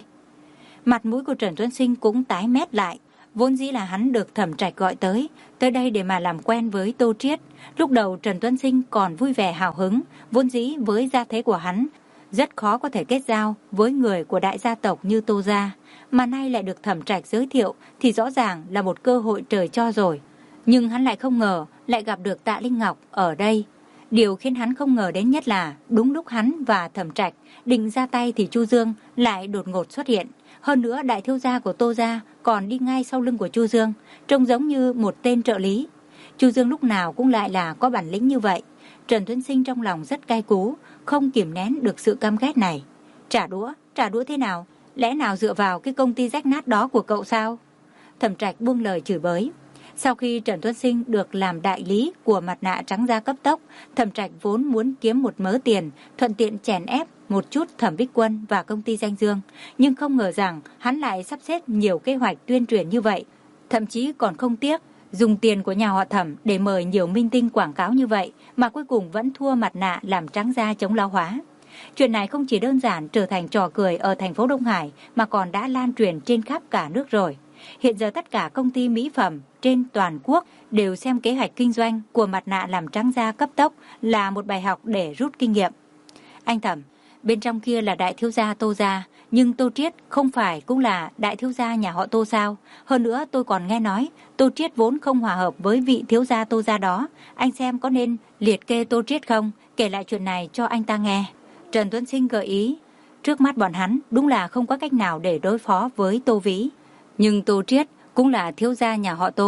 Mặt mũi của Trần Tuấn Sinh cũng tái mét lại. Vốn dĩ là hắn được Thẩm Trạch gọi tới, tới đây để mà làm quen với Tô Triết. Lúc đầu Trần Tuấn Sinh còn vui vẻ hào hứng, vốn dĩ với gia thế của hắn, rất khó có thể kết giao với người của đại gia tộc như Tô gia, mà nay lại được Thẩm Trạch giới thiệu thì rõ ràng là một cơ hội trời cho rồi. Nhưng hắn lại không ngờ lại gặp được Tạ Linh Ngọc ở đây. Điều khiến hắn không ngờ đến nhất là đúng lúc hắn và Thẩm Trạch định ra tay thì Chu Dương lại đột ngột xuất hiện. Hơn nữa đại thiếu gia của Tô gia còn đi ngay sau lưng của Chu Dương, trông giống như một tên trợ lý. Chu Dương lúc nào cũng lại là có bản lĩnh như vậy. Trần Tuấn Sinh trong lòng rất cay cú, không kìm nén được sự căm ghét này. Trả đũa, trả đũa thế nào? Lẽ nào dựa vào cái công ty rách nát đó của cậu sao? Thẩm Trạch buông lời chửi bới. Sau khi Trần Tuấn Sinh được làm đại lý của mặt nạ trắng da cấp tốc, Thẩm Trạch vốn muốn kiếm một mớ tiền, thuận tiện chèn ép một chút Thẩm Bích Quân và công ty Danh Dương, nhưng không ngờ rằng hắn lại sắp xếp nhiều kế hoạch tuyên truyền như vậy, thậm chí còn không tiếc dùng tiền của nhà họ Thẩm để mời nhiều minh tinh quảng cáo như vậy, mà cuối cùng vẫn thua mặt nạ làm trắng da chống lão hóa. Chuyện này không chỉ đơn giản trở thành trò cười ở thành phố Đông Hải mà còn đã lan truyền trên khắp cả nước rồi. Hiện giờ tất cả công ty mỹ phẩm trên toàn quốc đều xem kế hoạch kinh doanh của mặt nạ làm trắng da cấp tốc là một bài học để rút kinh nghiệm. Anh Thẩm, bên trong kia là đại thiếu gia Tô gia, nhưng Tô Triết không phải cũng là đại thiếu gia nhà họ Tô sao? Hơn nữa tôi còn nghe nói Tô Triết vốn không hòa hợp với vị thiếu gia Tô gia đó. Anh xem có nên liệt kê Tô Triết không? Kể lại chuyện này cho anh ta nghe. Trần Tuấn Sinh gợi ý. Trước mắt bọn hắn đúng là không có cách nào để đối phó với Tô Vĩ. Nhưng Tô Triết cũng là thiếu gia nhà họ Tô.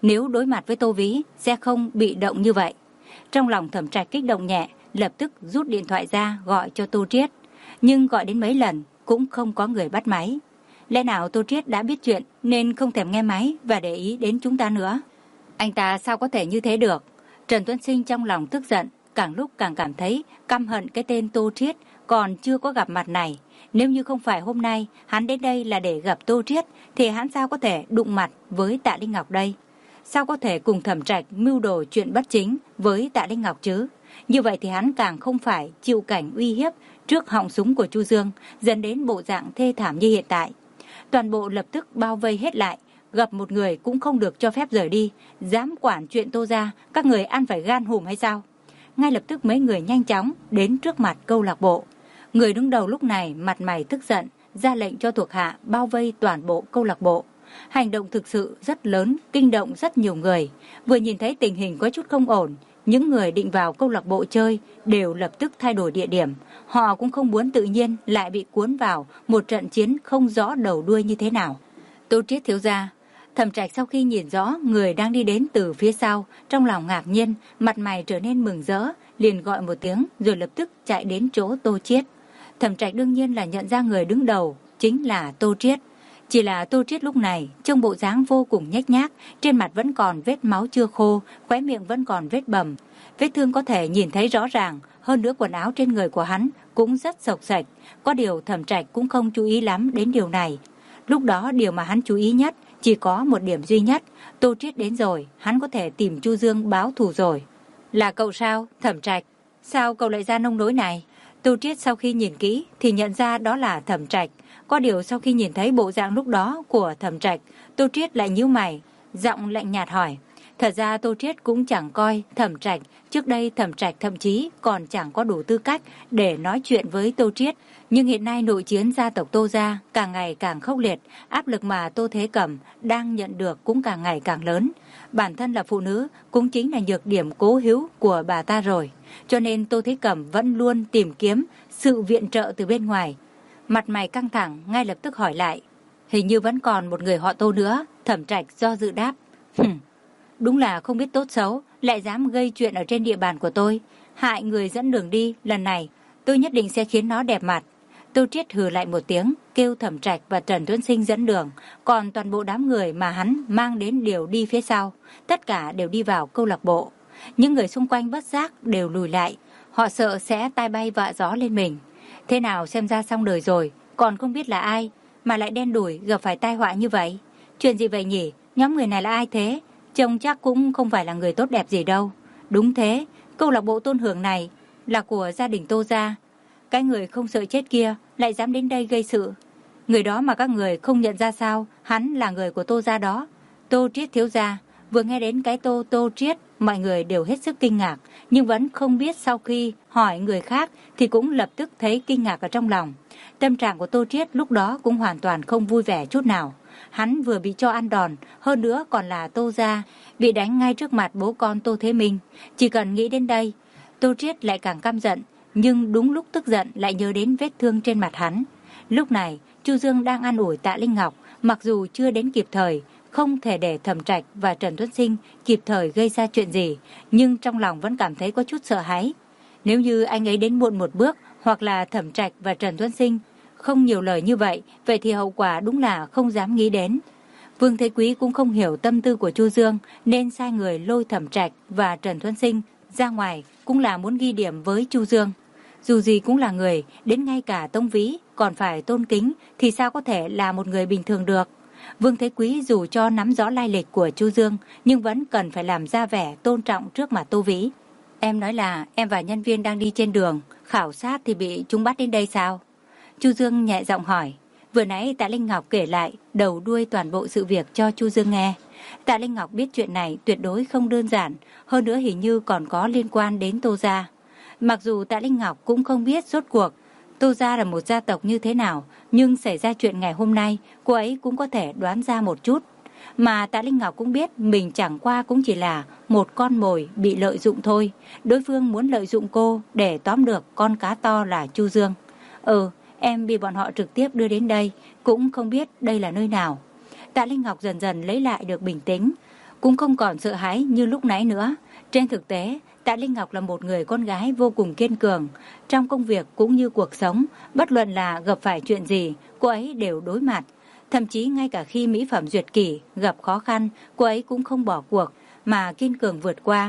nếu đối mặt với Tô Vĩ sẽ không bị động như vậy. Trong lòng Thẩm Trạch kích động nhẹ, lập tức rút điện thoại ra gọi cho Tô Triết. Nhưng gọi đến mấy lần cũng không có người bắt máy. Lẽ nào Tô Triết đã biết chuyện nên không thèm nghe máy và để ý đến chúng ta nữa? Anh ta sao có thể như thế được? Trần Tuấn Sinh trong lòng tức giận, càng lúc càng cảm thấy căm hận cái tên Tô Triết còn chưa có gặp mặt này. Nếu như không phải hôm nay hắn đến đây là để gặp Tô Triết thì hắn sao có thể đụng mặt với Tạ Linh Ngọc đây? Sao có thể cùng Thẩm Trạch mưu đồ chuyện bất chính với Tạ Linh Ngọc chứ? Như vậy thì hắn càng không phải chịu cảnh uy hiếp trước họng súng của Chu Dương, dẫn đến bộ dạng thê thảm như hiện tại. Toàn bộ lập tức bao vây hết lại, gặp một người cũng không được cho phép rời đi, dám quản chuyện Tô gia, các người ăn phải gan hùm hay sao? Ngay lập tức mấy người nhanh chóng đến trước mặt câu lạc bộ. Người đứng đầu lúc này mặt mày tức giận, ra lệnh cho thuộc hạ bao vây toàn bộ câu lạc bộ. Hành động thực sự rất lớn, kinh động rất nhiều người. Vừa nhìn thấy tình hình có chút không ổn, những người định vào câu lạc bộ chơi đều lập tức thay đổi địa điểm. Họ cũng không muốn tự nhiên lại bị cuốn vào một trận chiến không rõ đầu đuôi như thế nào. Tô Triết thiếu gia. Thẩm Trạch sau khi nhìn rõ người đang đi đến từ phía sau, trong lòng ngạc nhiên, mặt mày trở nên mừng rỡ, liền gọi một tiếng rồi lập tức chạy đến chỗ Tô Triết. Thẩm Trạch đương nhiên là nhận ra người đứng đầu chính là Tô Triết. Chỉ là Tô Triết lúc này trông bộ dáng vô cùng nhếch nhác, trên mặt vẫn còn vết máu chưa khô, khóe miệng vẫn còn vết bầm. Vết thương có thể nhìn thấy rõ ràng, hơn nữa quần áo trên người của hắn cũng rất xộc xệch. Có điều Thẩm Trạch cũng không chú ý lắm đến điều này. Lúc đó điều mà hắn chú ý nhất chỉ có một điểm duy nhất, Tô Triết đến rồi, hắn có thể tìm Chu Dương báo thù rồi. Là cậu sao, Thẩm Trạch? Sao cậu lại ra nông nỗi này? Tô Triết sau khi nhìn kỹ thì nhận ra đó là Thẩm Trạch. Có điều sau khi nhìn thấy bộ dạng lúc đó của Thẩm Trạch, Tô Triết lại nhíu mày, giọng lạnh nhạt hỏi. Thật ra Tô Triết cũng chẳng coi Thẩm Trạch, trước đây Thẩm Trạch thậm chí còn chẳng có đủ tư cách để nói chuyện với Tô Triết. Nhưng hiện nay nội chiến gia tộc Tô gia càng ngày càng khốc liệt, áp lực mà Tô Thế Cẩm đang nhận được cũng càng ngày càng lớn. Bản thân là phụ nữ cũng chính là nhược điểm cố hữu của bà ta rồi. Cho nên Tô Thế Cẩm vẫn luôn tìm kiếm sự viện trợ từ bên ngoài. Mặt mày căng thẳng ngay lập tức hỏi lại. Hình như vẫn còn một người họ Tô nữa. Thẩm Trạch do dự đáp. Hừm, đúng là không biết tốt xấu, lại dám gây chuyện ở trên địa bàn của tôi. Hại người dẫn đường đi, lần này tôi nhất định sẽ khiến nó đẹp mặt. Tô Triết hừ lại một tiếng, kêu Thẩm Trạch và Trần Tuấn Sinh dẫn đường, còn toàn bộ đám người mà hắn mang đến đều đi phía sau, tất cả đều đi vào câu lạc bộ. Những người xung quanh bất giác đều lùi lại, họ sợ sẽ tai bay vạ gió lên mình. Thế nào xem ra xong đời rồi, còn không biết là ai, mà lại đen đủi gặp phải tai họa như vậy. Chuyện gì vậy nhỉ, nhóm người này là ai thế? Trông chắc cũng không phải là người tốt đẹp gì đâu. Đúng thế, câu lạc bộ Tôn Hưởng này là của gia đình Tô gia. Cái người không sợ chết kia lại dám đến đây gây sự. Người đó mà các người không nhận ra sao, hắn là người của Tô gia đó. Tô Triết thiếu gia. Vừa nghe đến cái Tô Tô Triết, mọi người đều hết sức kinh ngạc, nhưng vẫn không biết sau khi hỏi người khác thì cũng lập tức thấy kinh ngạc ở trong lòng. Tâm trạng của Tô Triết lúc đó cũng hoàn toàn không vui vẻ chút nào. Hắn vừa bị cho ăn đòn, hơn nữa còn là Tô gia, bị đánh ngay trước mặt bố con Tô Thế Minh. Chỉ cần nghĩ đến đây, Tô Triết lại càng căm giận, nhưng đúng lúc tức giận lại nhớ đến vết thương trên mặt hắn. Lúc này, Chu Dương đang an ủi Tạ Linh Ngọc, mặc dù chưa đến kịp thời, không thể để Thẩm Trạch và Trần Tuấn Sinh kịp thời gây ra chuyện gì, nhưng trong lòng vẫn cảm thấy có chút sợ hãi. Nếu như anh ấy đến muộn một bước, hoặc là Thẩm Trạch và Trần Tuấn Sinh không nhiều lời như vậy, vậy thì hậu quả đúng là không dám nghĩ đến. Vương Thế Quý cũng không hiểu tâm tư của Chu Dương, nên sai người lôi Thẩm Trạch và Trần Tuấn Sinh ra ngoài, cũng là muốn ghi điểm với Chu Dương. Dù gì cũng là người, đến ngay cả Tông Vĩ còn phải tôn kính, thì sao có thể là một người bình thường được. Vương Thế Quý dù cho nắm rõ lai lịch của Chu Dương, nhưng vẫn cần phải làm ra vẻ tôn trọng trước mặt Tô Vĩ. Em nói là em và nhân viên đang đi trên đường, khảo sát thì bị chúng bắt đến đây sao? Chu Dương nhẹ giọng hỏi. Vừa nãy Tạ Linh Ngọc kể lại đầu đuôi toàn bộ sự việc cho Chu Dương nghe. Tạ Linh Ngọc biết chuyện này tuyệt đối không đơn giản, hơn nữa hình như còn có liên quan đến Tô gia. Mặc dù Tạ Linh Ngọc cũng không biết rốt cuộc Tô gia là một gia tộc như thế nào, nhưng xảy ra chuyện ngày hôm nay, cô ấy cũng có thể đoán ra một chút. Mà Tạ Linh Ngọc cũng biết mình chẳng qua cũng chỉ là một con mồi bị lợi dụng thôi. Đối phương muốn lợi dụng cô để tóm được con cá to là Chu Dương. Ừ, em bị bọn họ trực tiếp đưa đến đây, cũng không biết đây là nơi nào. Tạ Linh Ngọc dần dần lấy lại được bình tĩnh. cũng không còn sợ hãi như lúc nãy nữa. Trên thực tế, Tạ Linh Ngọc là một người con gái vô cùng kiên cường. Trong công việc cũng như cuộc sống, bất luận là gặp phải chuyện gì, cô ấy đều đối mặt. Thậm chí ngay cả khi mỹ phẩm duyệt kỷ gặp khó khăn, cô ấy cũng không bỏ cuộc, mà kiên cường vượt qua.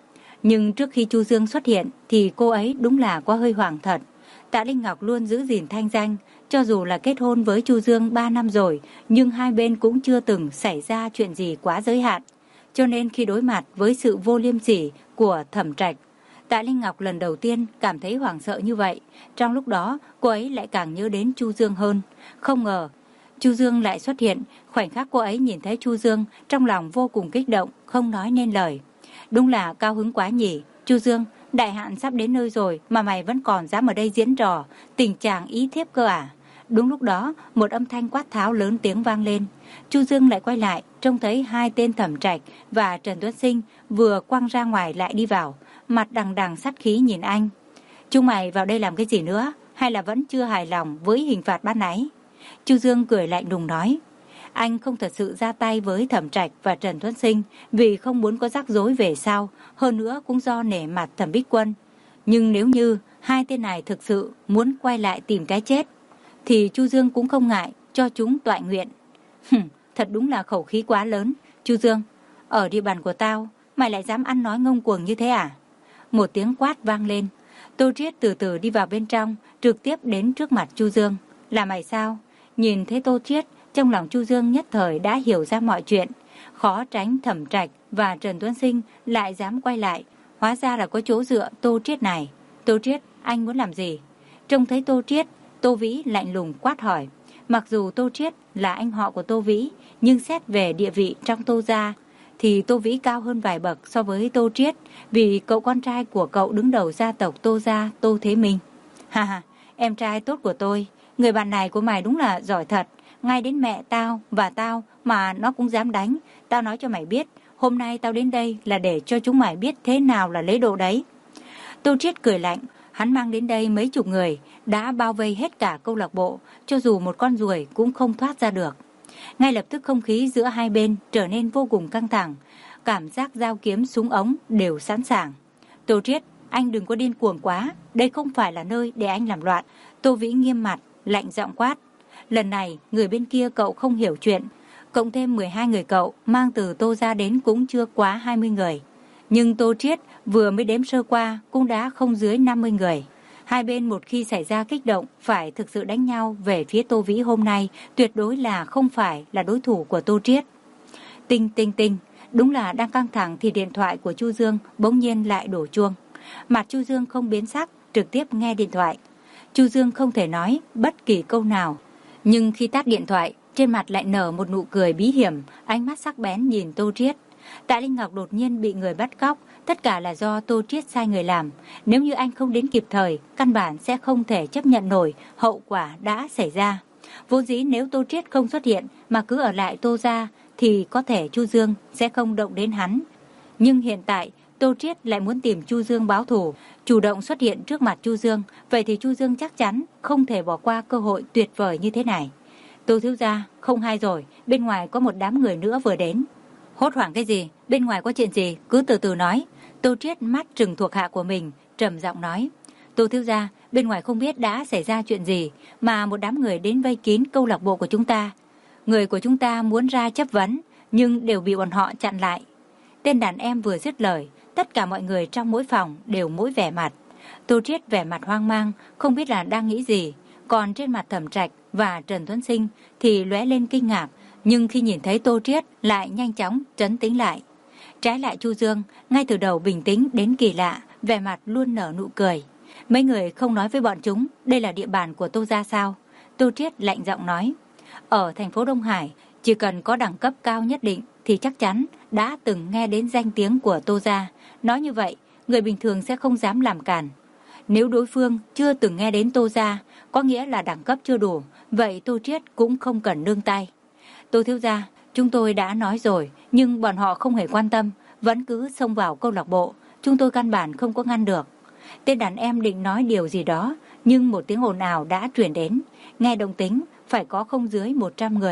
Nhưng trước khi Chu Dương xuất hiện thì cô ấy đúng là quá hơi hoảng thật. Tạ Linh Ngọc luôn giữ gìn thanh danh, cho dù là kết hôn với Chu Dương ba năm rồi, nhưng hai bên cũng chưa từng xảy ra chuyện gì quá giới hạn. Cho nên khi đối mặt với sự vô liêm sỉ của Thẩm Trạch, Tạ Linh Ngọc lần đầu tiên cảm thấy hoảng sợ như vậy. Trong lúc đó, cô ấy lại càng nhớ đến Chu Dương hơn. Không ngờ, Chu Dương lại xuất hiện. Khoảnh khắc cô ấy nhìn thấy Chu Dương, trong lòng vô cùng kích động, không nói nên lời. Đúng là cao hứng quá nhỉ. Chu Dương, đại hạn sắp đến nơi rồi mà mày vẫn còn dám ở đây diễn trò, tình trạng ý thiếp cơ à? Đúng lúc đó, một âm thanh quát tháo lớn tiếng vang lên. Chu Dương lại quay lại, trông thấy hai tên Thẩm Trạch và Trần Tuấn Sinh vừa quăng ra ngoài lại đi vào, mặt đằng đằng sát khí nhìn anh. Chúng mày vào đây làm cái gì nữa? Hay là vẫn chưa hài lòng với hình phạt ban nãy? Chu Dương cười lạnh lùng nói. Anh không thật sự ra tay với Thẩm Trạch và Trần Tuấn Sinh vì không muốn có rắc rối về sau, hơn nữa cũng do nể mặt Thẩm Bích Quân. Nhưng nếu như hai tên này thực sự muốn quay lại tìm cái chết, thì Chu Dương cũng không ngại cho chúng toại nguyện. Hừm, thật đúng là khẩu khí quá lớn. Chu Dương, ở địa bàn của tao, mày lại dám ăn nói ngông cuồng như thế à? Một tiếng quát vang lên. Tô Triết từ từ đi vào bên trong, trực tiếp đến trước mặt Chu Dương. Là mày sao? Nhìn thấy Tô Triết, trong lòng Chu Dương nhất thời đã hiểu ra mọi chuyện. Khó tránh Thẩm Trạch và Trần Tuấn Sinh lại dám quay lại. Hóa ra là có chỗ dựa Tô Triết này. Tô Triết, anh muốn làm gì? Trông thấy Tô Triết, Tô Vĩ lạnh lùng quát hỏi. Mặc dù Tô Triết là anh họ của Tô Vĩ, nhưng xét về địa vị trong Tô gia thì Tô Vĩ cao hơn vài bậc so với Tô Triết, vì cậu con trai của cậu đứng đầu gia tộc Tô gia, Tô Thế Minh. Ha ha, em trai tốt của tôi, người bạn này của mày đúng là giỏi thật. Ngay đến mẹ tao và tao mà nó cũng dám đánh. Tao nói cho mày biết, hôm nay tao đến đây là để cho chúng mày biết thế nào là lễ độ đấy. Tô Triết cười lạnh. Hắn mang đến đây mấy chục người, đã bao vây hết cả câu lạc bộ, cho dù một con ruồi cũng không thoát ra được. Ngay lập tức không khí giữa hai bên trở nên vô cùng căng thẳng, cảm giác dao kiếm súng ống đều sẵn sàng. Tô Triết, anh đừng có điên cuồng quá, đây không phải là nơi để anh làm loạn. Tô Vĩ nghiêm mặt, lạnh giọng quát. Lần này, người bên kia cậu không hiểu chuyện, cộng thêm mười hai người cậu mang từ Tô ra đến cũng chưa quá hai mươi người. Nhưng Tô Triết vừa mới đếm sơ qua cũng đã không dưới năm mươi người. Hai bên một khi xảy ra kích động phải thực sự đánh nhau về phía Tô Vĩ hôm nay tuyệt đối là không phải là đối thủ của Tô Triết. Tinh tinh tinh, đúng là đang căng thẳng thì điện thoại của Chu Dương bỗng nhiên lại đổ chuông. Mặt Chu Dương không biến sắc, trực tiếp nghe điện thoại. Chu Dương không thể nói bất kỳ câu nào, nhưng khi tắt điện thoại, trên mặt lại nở một nụ cười bí hiểm, ánh mắt sắc bén nhìn Tô Triết. Tạ Linh Ngọc đột nhiên bị người bắt cóc, tất cả là do Tô Triết sai người làm. Nếu như anh không đến kịp thời, căn bản sẽ không thể chấp nhận nổi hậu quả đã xảy ra. Vốn dĩ nếu Tô Triết không xuất hiện mà cứ ở lại Tô gia thì có thể Chu Dương sẽ không động đến hắn. Nhưng hiện tại Tô Triết lại muốn tìm Chu Dương báo thù, chủ động xuất hiện trước mặt Chu Dương, vậy thì Chu Dương chắc chắn không thể bỏ qua cơ hội tuyệt vời như thế này. Tô thiếu gia, không hay rồi, bên ngoài có một đám người nữa vừa đến. Hốt hoảng cái gì? Bên ngoài có chuyện gì? Cứ từ từ nói. Tô Triết mắt trừng thuộc hạ của mình, trầm giọng nói. Tô thiếu gia, bên ngoài không biết đã xảy ra chuyện gì mà một đám người đến vây kín câu lạc bộ của chúng ta. Người của chúng ta muốn ra chất vấn, nhưng đều bị bọn họ chặn lại. Tên đàn em vừa dứt lời, tất cả mọi người trong mỗi phòng đều mỗi vẻ mặt. Tô Triết vẻ mặt hoang mang, không biết là đang nghĩ gì. Còn trên mặt Thẩm Trạch và Trần Tuấn Sinh thì lóe lên kinh ngạc, nhưng khi nhìn thấy Tô Triết lại nhanh chóng trấn tĩnh lại. Trái lại Chu Dương, ngay từ đầu bình tĩnh đến kỳ lạ, vẻ mặt luôn nở nụ cười. Mấy người không nói với bọn chúng, đây là địa bàn của Tô gia sao? Tô Triết lạnh giọng nói. Ở thành phố Đông Hải, chỉ cần có đẳng cấp cao nhất định thì chắc chắn đã từng nghe đến danh tiếng của Tô gia. Nói như vậy, người bình thường sẽ không dám làm cản. Nếu đối phương chưa từng nghe đến Tô gia, có nghĩa là đẳng cấp chưa đủ, vậy Tô Triết cũng không cần nương tay. Tô thiếu gia, chúng tôi đã nói rồi, nhưng bọn họ không hề quan tâm, vẫn cứ xông vào câu lạc bộ, chúng tôi căn bản không có ngăn được. Tên đàn em định nói điều gì đó, nhưng một tiếng ồn ào đã truyền đến, nghe động tính phải có không dưới một trăm người.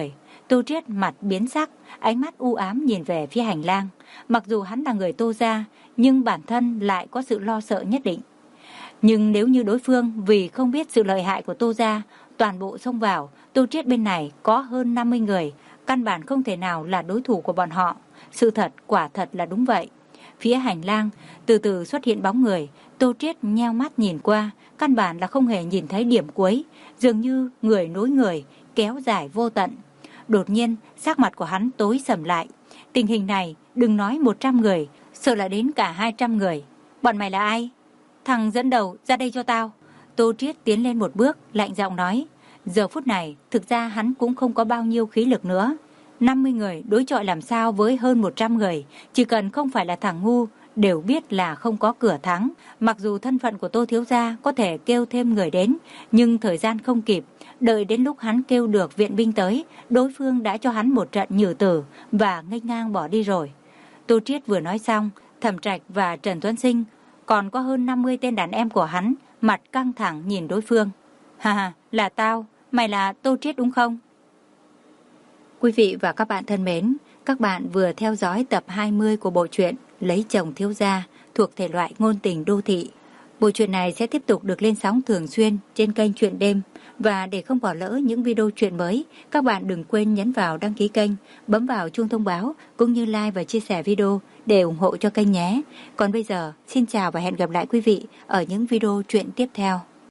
Tô Triết mặt biến sắc, ánh mắt u ám nhìn về phía hành lang. Mặc dù hắn là người Tô gia, nhưng bản thân lại có sự lo sợ nhất định. Nhưng nếu như đối phương vì không biết sự lợi hại của Tô gia, toàn bộ xông vào, Tô Triết bên này có hơn năm mươi người, căn bản không thể nào là đối thủ của bọn họ. Sự thật quả thật là đúng vậy. Phía hành lang từ từ xuất hiện bóng người, Tô Triết nheo mắt nhìn qua, căn bản là không hề nhìn thấy điểm cuối, dường như người nối người, kéo dài vô tận. Đột nhiên, sắc mặt của hắn tối sầm lại. Tình hình này, đừng nói một trăm người, sợ là đến cả hai trăm người. Bọn mày là ai? Thằng dẫn đầu, ra đây cho tao. Tô Triết tiến lên một bước, lạnh giọng nói. Giờ phút này, thực ra hắn cũng không có bao nhiêu khí lực nữa. năm mươi người đối chọi làm sao với hơn một trăm người, chỉ cần không phải là thằng ngu, đều biết là không có cửa thắng. Mặc dù thân phận của Tô thiếu gia có thể kêu thêm người đến, nhưng thời gian không kịp. Đợi đến lúc hắn kêu được viện binh tới, đối phương đã cho hắn một trận nhử tử và nghênh ngang bỏ đi rồi. Tô Triết vừa nói xong, Thẩm Trạch và Trần Tuấn Sinh, còn có hơn năm mươi tên đàn em của hắn, mặt căng thẳng nhìn đối phương. Ha ha, là tao, mày là Tô Triết đúng không? Quý vị và các bạn thân mến, các bạn vừa theo dõi tập hai mươi của bộ truyện Lấy chồng thiếu gia thuộc thể loại ngôn tình đô thị. Bộ truyện này sẽ tiếp tục được lên sóng thường xuyên trên kênh Truyện Đêm. Và để không bỏ lỡ những video truyện mới, các bạn đừng quên nhấn vào đăng ký kênh, bấm vào chuông thông báo cũng như like và chia sẻ video để ủng hộ cho kênh nhé. Còn bây giờ, xin chào và hẹn gặp lại quý vị ở những video truyện tiếp theo.